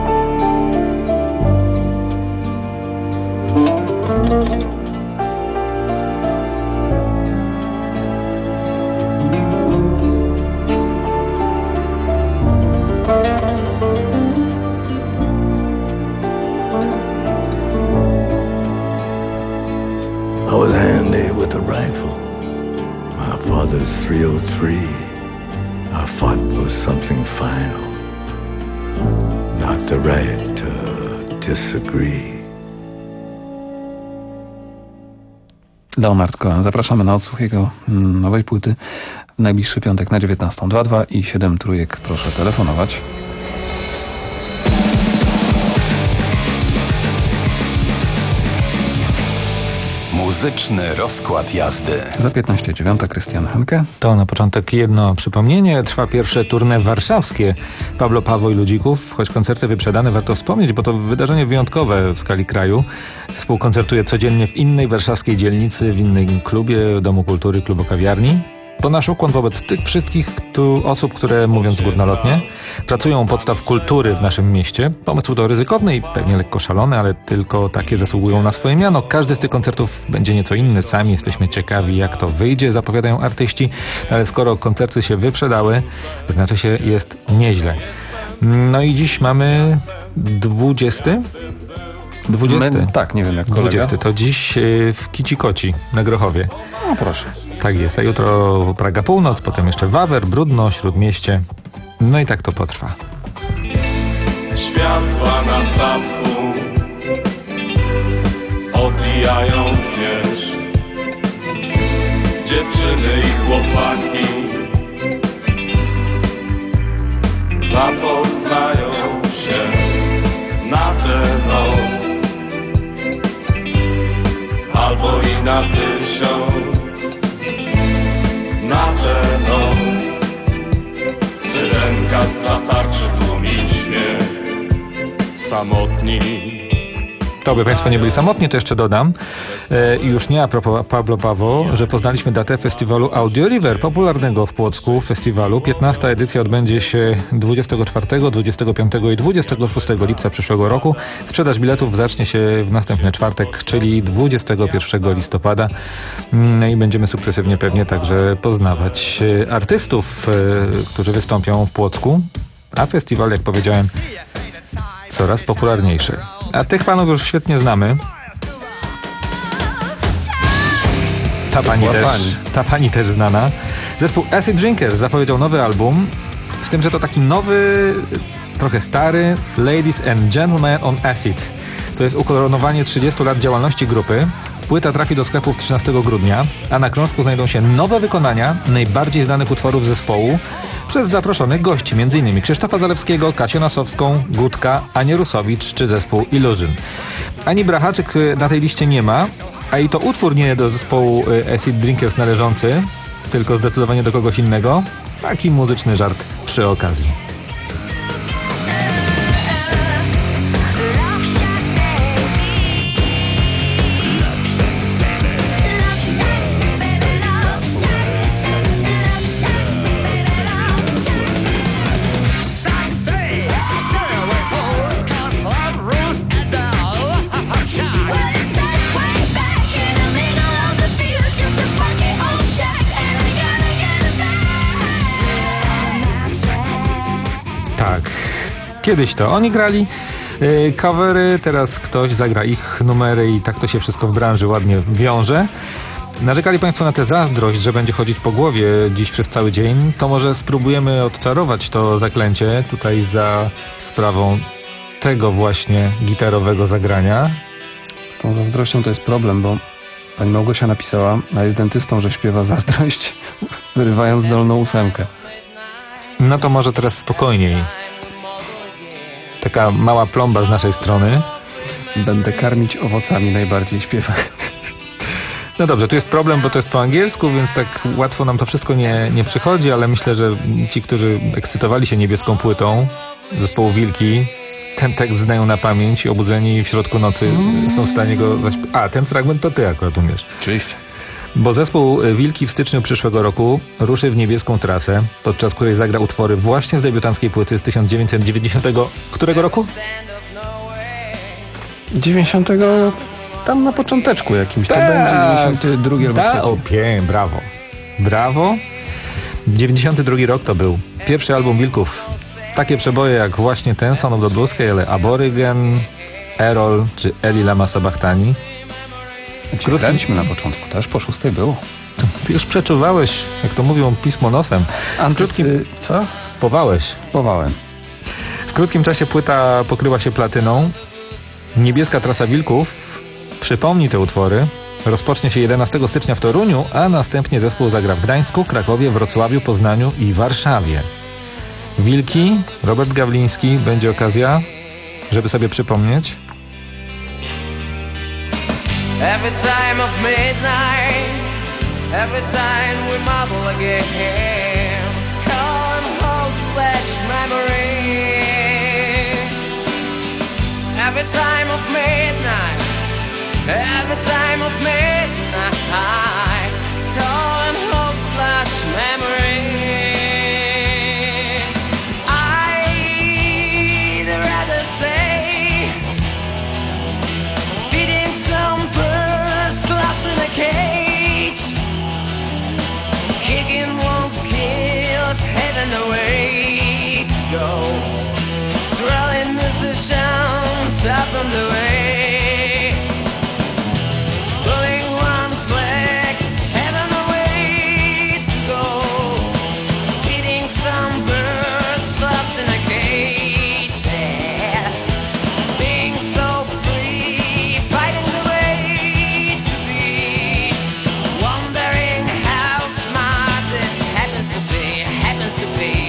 I was handy with a rifle, my father's three oh three. I fought for something final. not the right to disagree. Leonard Cohen. Zapraszamy na odsłuch jego nowej płyty w najbliższy piątek na dziewiętnastą. dwa dwa i siedem trójek. Proszę telefonować. Muzyczny rozkład jazdy. Za piętnaście dziewiąta Krystian Henke. To na początek jedno przypomnienie. Trwa pierwsze tournée warszawskie Pablo Pawo i Ludzików. Choć koncerty wyprzedane, warto wspomnieć, bo to wydarzenie wyjątkowe w skali kraju. Zespół koncertuje codziennie w innej warszawskiej dzielnicy, w innym klubie, Domu Kultury, klubu kawiarni. To nasz ukłon wobec tych wszystkich tu osób, które, mówiąc górnolotnie, pracują u podstaw kultury w naszym mieście. Pomysł to ryzykowny i pewnie lekko szalony, ale tylko takie zasługują na swoje miano. Każdy z tych koncertów będzie nieco inny. Sami jesteśmy ciekawi, jak to wyjdzie, zapowiadają artyści. Ale skoro koncerty się wyprzedały, znaczy się jest nieźle. No i dziś mamy dwudziesty? dwudziesty? My, tak, nie wiem jak kolega. dwudziesty. To dziś w Kicikoci na Grochowie. No proszę. Tak jest, a jutro Praga Północ, potem jeszcze Wawer, Brudno, Śródmieście. No i tak to potrwa. Światła na statku odbijają zmierzch. Dziewczyny i chłopaki zapoznają się na tę noc, albo i na tysiąc. Na tę noc syrenka z zatarczy tłumi śmiech. Samotni. To by Państwo nie byli samotni, to jeszcze dodam. E, już nie a propos Pablo Pawo, że poznaliśmy datę festiwalu Audio River, popularnego w Płocku festiwalu. piętnasta edycja odbędzie się dwudziestego czwartego, dwudziestego piątego i dwudziestego szóstego lipca przyszłego roku. Sprzedaż biletów zacznie się w następny czwartek, czyli dwudziestego pierwszego listopada. No i będziemy sukcesywnie pewnie także poznawać artystów, e, którzy wystąpią w Płocku. A festiwal, jak powiedziałem, coraz popularniejszy. A tych panów już świetnie znamy. Ta pani, też, ta pani też znana. Zespół Acid Drinkers zapowiedział nowy album, z tym, że to taki nowy, trochę stary Ladies and Gentlemen on Acid. To jest ukoronowanie trzydziestu lat działalności grupy. Płyta trafi do sklepów trzynastego grudnia, a na krążku znajdą się nowe wykonania najbardziej znanych utworów zespołu przez zaproszonych gości, m.in. Krzysztofa Zalewskiego, Kasię Nosowską, Gutka, Anię Rusowicz czy zespół Illusion. Ani Brachaczyk na tej liście nie ma, a i to utwór nie do zespołu Acid Drinkers należący, tylko zdecydowanie do kogoś innego. Taki muzyczny żart przy okazji. Kiedyś to oni grali yy, covery, teraz ktoś zagra ich numery i tak to się wszystko w branży ładnie wiąże. Narzekali Państwo na tę zazdrość, że będzie chodzić po głowie dziś przez cały dzień. To może spróbujemy odczarować to zaklęcie tutaj za sprawą tego właśnie gitarowego zagrania. Z tą zazdrością to jest problem, bo pani Małgosia napisała, a jest dentystą, że śpiewa zazdrość, wyrywając dolną ósemkę. No to może teraz spokojniej. Taka mała plomba z naszej strony. Będę karmić owocami, najbardziej śpiewa. No dobrze, tu jest problem, bo to jest po angielsku, więc tak łatwo nam to wszystko nie, nie przychodzi, ale myślę, że ci, którzy ekscytowali się niebieską płytą zespołu Wilki, ten tekst znają na pamięć i obudzeni w środku nocy mm. są w stanie go zaśpiewać. A, ten fragment to ty akurat umiesz. Oczywiście. Bo zespół Wilki w styczniu przyszłego roku ruszy w niebieską trasę, podczas której zagra utwory właśnie z debiutanckiej płyty z tysiąc dziewięćset dziewięćdziesiątego którego roku? dziewięćdziesiątego tam na począteczku jakimś, to będzie dziewięćdziesiąty drugi albo trzeci. O, pięknie, brawo. Brawo. dziewięćdziesiąty drugi rok to był pierwszy album Wilków. Takie przeboje jak właśnie ten, Son of the Blue Scale, Aborygen, Errol czy Eli Lama Sabachtani. Graliśmy na początku, też po szóstej było. Ty już przeczuwałeś, jak to mówią, pismo nosem. Antycy... Co? Powałeś. Powałem. W krótkim czasie płyta pokryła się platyną. Niebieska trasa wilków przypomni te utwory. Rozpocznie się jedenastego stycznia w Toruniu, a następnie zespół zagra w Gdańsku, Krakowie, Wrocławiu, Poznaniu i Warszawie. Wilki, Robert Gawliński, będzie okazja, żeby sobie przypomnieć. Every time of midnight, every time we marvel again, come hold flash memory. Every time of midnight, every time of midnight, come hold flash memory. I'd rather say feeding some birds lost in a cage, kicking one's heels, heading away, go, strolling musicians up on the way, pulling one's leg, heading away to go, feeding some birds lost in a cage, yeah. Being so free, fighting the way to be, wondering how smart it happens to be, happens to be.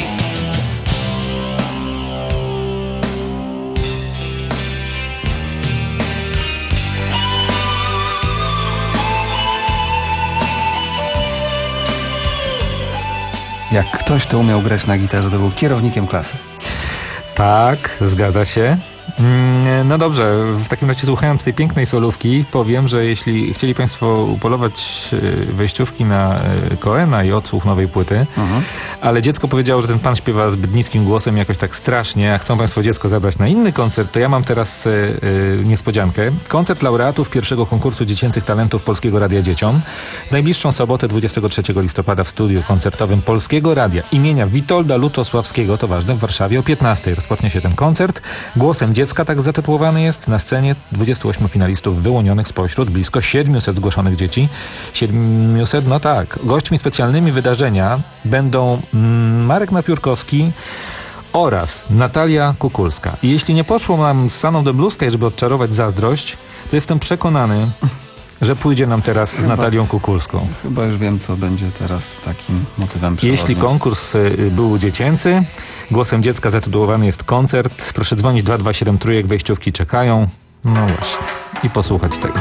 Jak ktoś, to umiał grać na gitarze, to był kierownikiem klasy. Tak, zgadza się. No dobrze, w takim razie słuchając tej pięknej solówki powiem, że jeśli chcieli Państwo upolować wejściówki na Coena i odsłuch nowej płyty, mhm. ale dziecko powiedziało, że ten pan śpiewa zbyt niskim głosem jakoś tak strasznie, a chcą Państwo dziecko zabrać na inny koncert, to ja mam teraz y, y, niespodziankę. Koncert laureatów pierwszego konkursu dziecięcych talentów Polskiego Radia Dzieciom. W najbliższą sobotę dwudziestego trzeciego listopada w studiu koncertowym Polskiego Radia imienia Witolda Lutosławskiego, to ważne, w Warszawie o piętnastej rozpocznie się ten koncert. Głosem dziecka tak zatytułowany jest. Na scenie dwudziestu ośmiu finalistów wyłonionych spośród blisko siedmiuset zgłoszonych dzieci. siedmiuset, no tak. Gośćmi specjalnymi wydarzenia będą Marek Napiórkowski oraz Natalia Kukulska. I jeśli nie poszło nam z Saną de Bluskiej, żeby odczarować zazdrość, to jestem przekonany, że pójdzie nam teraz chyba, z Natalią Kukulską. Chyba już wiem, co będzie teraz takim motywem przewodnim. Jeśli konkurs był dziecięcy, głosem dziecka zatytułowany jest koncert. Proszę dzwonić dwa dwa siedem trójek, wejściówki czekają. No właśnie. I posłuchać tego.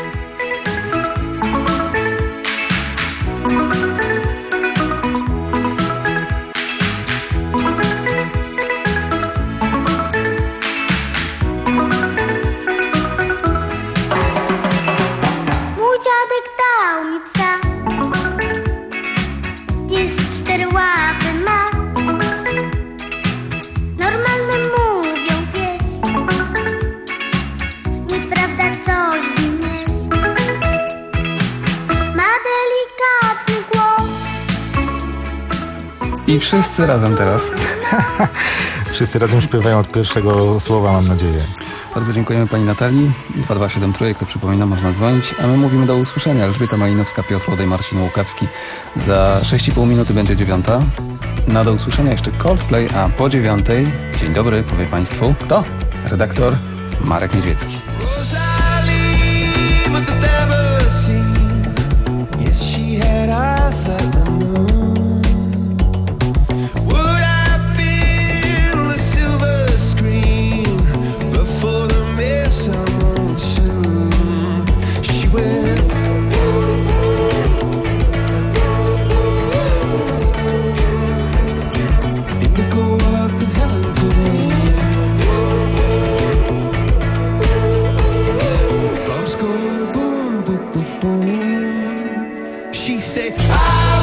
I wszyscy razem teraz. Wszyscy razem śpiewają od pierwszego słowa, mam nadzieję. Bardzo dziękujemy pani Natalii. dwa dwa siedem trójek, to przypominam, można dzwonić. A my mówimy do usłyszenia. Elżbieta Malinowska, Piotr Łodej, Marcin Łukawski. Za sześć i pół minuty będzie dziewiąta. Na do usłyszenia jeszcze Coldplay, a po dziewiątej, dzień dobry, powie państwu, kto? Redaktor Marek Niedźwiecki. She said, I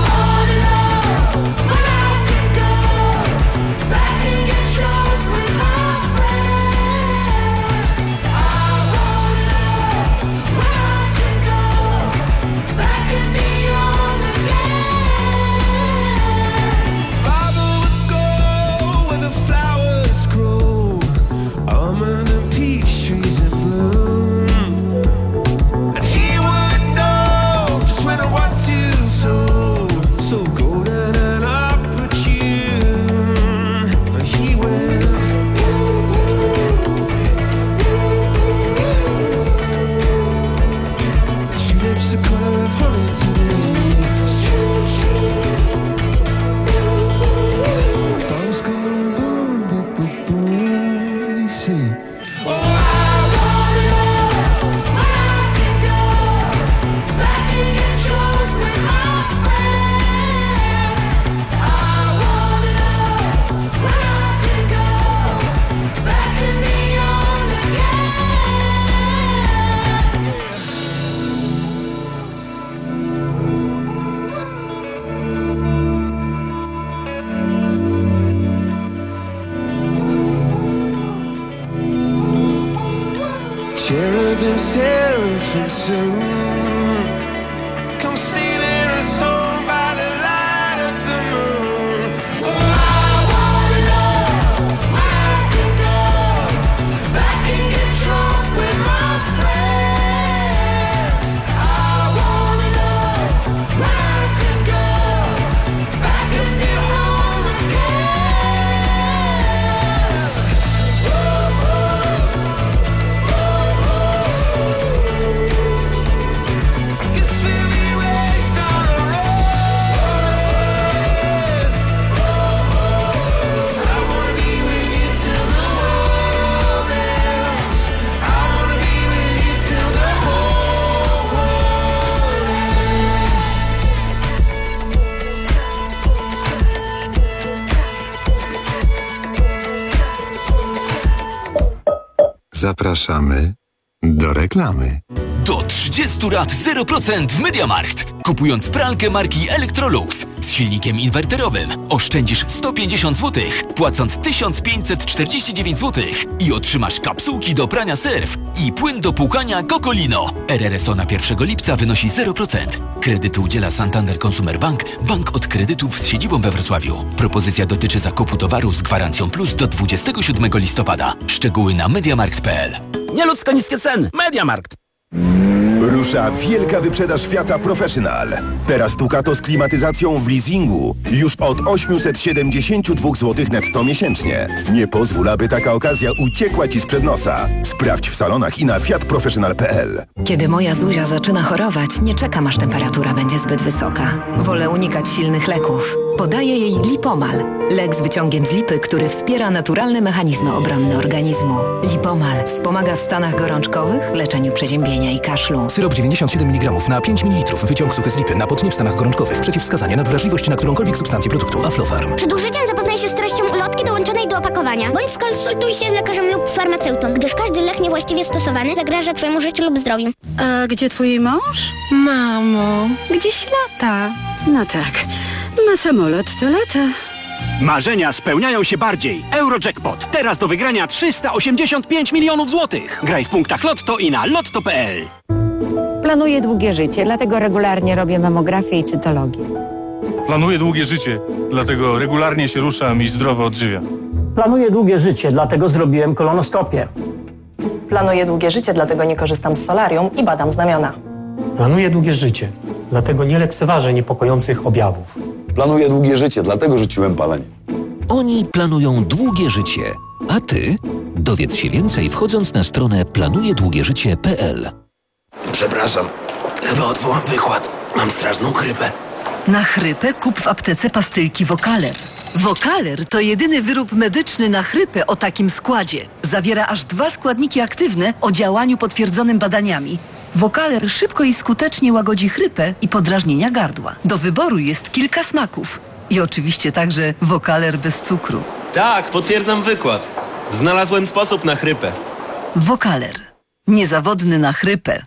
cherubim seraphim soon come singing a song by the light of the moon. Oh, I wanna know where I can go back and get drunk with my friends. I wanna know where I can go back and feel home again. Zapraszamy do reklamy. Do trzydziestu lat zero procent w MediaMarkt. Kupując pralkę marki Electrolux z silnikiem inwerterowym oszczędzisz sto pięćdziesiąt złotych, płacąc tysiąc pięćset czterdzieści dziewięć złotych i otrzymasz kapsułki do prania serw i płyn do płukania Cocolino. R R S O na pierwszego lipca wynosi zero procent. Kredytu udziela Santander Consumer Bank, bank od kredytów z siedzibą we Wrocławiu. Propozycja dotyczy zakupu towaru z gwarancją plus do dwudziestego siódmego listopada. Szczegóły na mediamarkt kropka p l. Nieludzko niskie ceny. MediaMarkt. Rusza wielka wyprzedaż Fiata Professional. Teraz Ducato z klimatyzacją w leasingu już od osiemset siedemdziesiąt dwa złotych netto miesięcznie. Nie pozwól, aby taka okazja uciekła Ci sprzed nosa. Sprawdź w salonach i na fiat professional kropka p l. Kiedy moja Zuzia zaczyna chorować, nie czekam, aż temperatura będzie zbyt wysoka. Wolę unikać silnych leków. Podaję jej Lipomal. Lek z wyciągiem z lipy, który wspiera naturalne mechanizmy obronne organizmu. Lipomal wspomaga w stanach gorączkowych, leczeniu przeziębienia i kaszlu. Syrop dziewięćdziesiąt siedem miligramów na pięć mililitrów. Wyciąg suchy z lipy na potnie w stanach gorączkowych. Przeciwwskazania na wrażliwość na którąkolwiek substancję produktu. Aflofarm. Przed użyciem zapoznaj się z treścią ulotki dołączonej do opakowania. Bądź skonsultuj się z lekarzem lub farmaceutą, gdyż każdy lek niewłaściwie stosowany zagraża Twojemu życiu lub zdrowiu. A gdzie Twój mąż? Mamo, gdzieś lata. No tak, na samolot to lata. Marzenia spełniają się bardziej. Eurojackpot. Teraz do wygrania trzysta osiemdziesiąt pięć milionów złotych. Graj w punktach Lotto i na lotto kropka p l. Planuję długie życie, dlatego regularnie robię mamografię i cytologię. Planuję długie życie, dlatego regularnie się ruszam i zdrowo odżywiam. Planuję długie życie, dlatego zrobiłem kolonoskopię. Planuję długie życie, dlatego nie korzystam z solarium i badam znamiona. Planuję długie życie, dlatego nie lekceważę niepokojących objawów. Planuję długie życie, dlatego rzuciłem palenie. Oni planują długie życie, a ty dowiedz się więcej wchodząc na stronę planuję długie życie kropka p l. Przepraszam, chyba odwołam wykład. Mam straszną chrypę. Na chrypę kup w aptece pastylki Vocaler. Vocaler to jedyny wyrób medyczny na chrypę o takim składzie. Zawiera aż dwa składniki aktywne o działaniu potwierdzonym badaniami. Vocaler szybko i skutecznie łagodzi chrypę i podrażnienia gardła. Do wyboru jest kilka smaków. I oczywiście także Vocaler bez cukru. Tak, potwierdzam wykład. Znalazłem sposób na chrypę. Vocaler. Niezawodny na chrypę.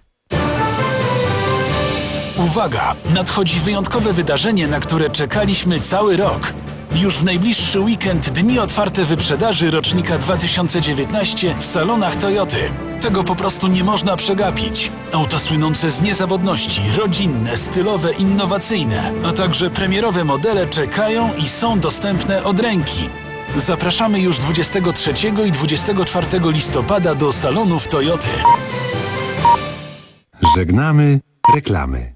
Uwaga! Nadchodzi wyjątkowe wydarzenie, na które czekaliśmy cały rok. Już w najbliższy weekend dni otwarte wyprzedaży rocznika dwa tysiące dziewiętnaście w salonach Toyoty. Tego po prostu nie można przegapić. Auta słynące z niezawodności, rodzinne, stylowe, innowacyjne, a także premierowe modele czekają i są dostępne od ręki. Zapraszamy już dwudziestego trzeciego i dwudziestego czwartego listopada do salonów Toyoty. Żegnamy reklamy.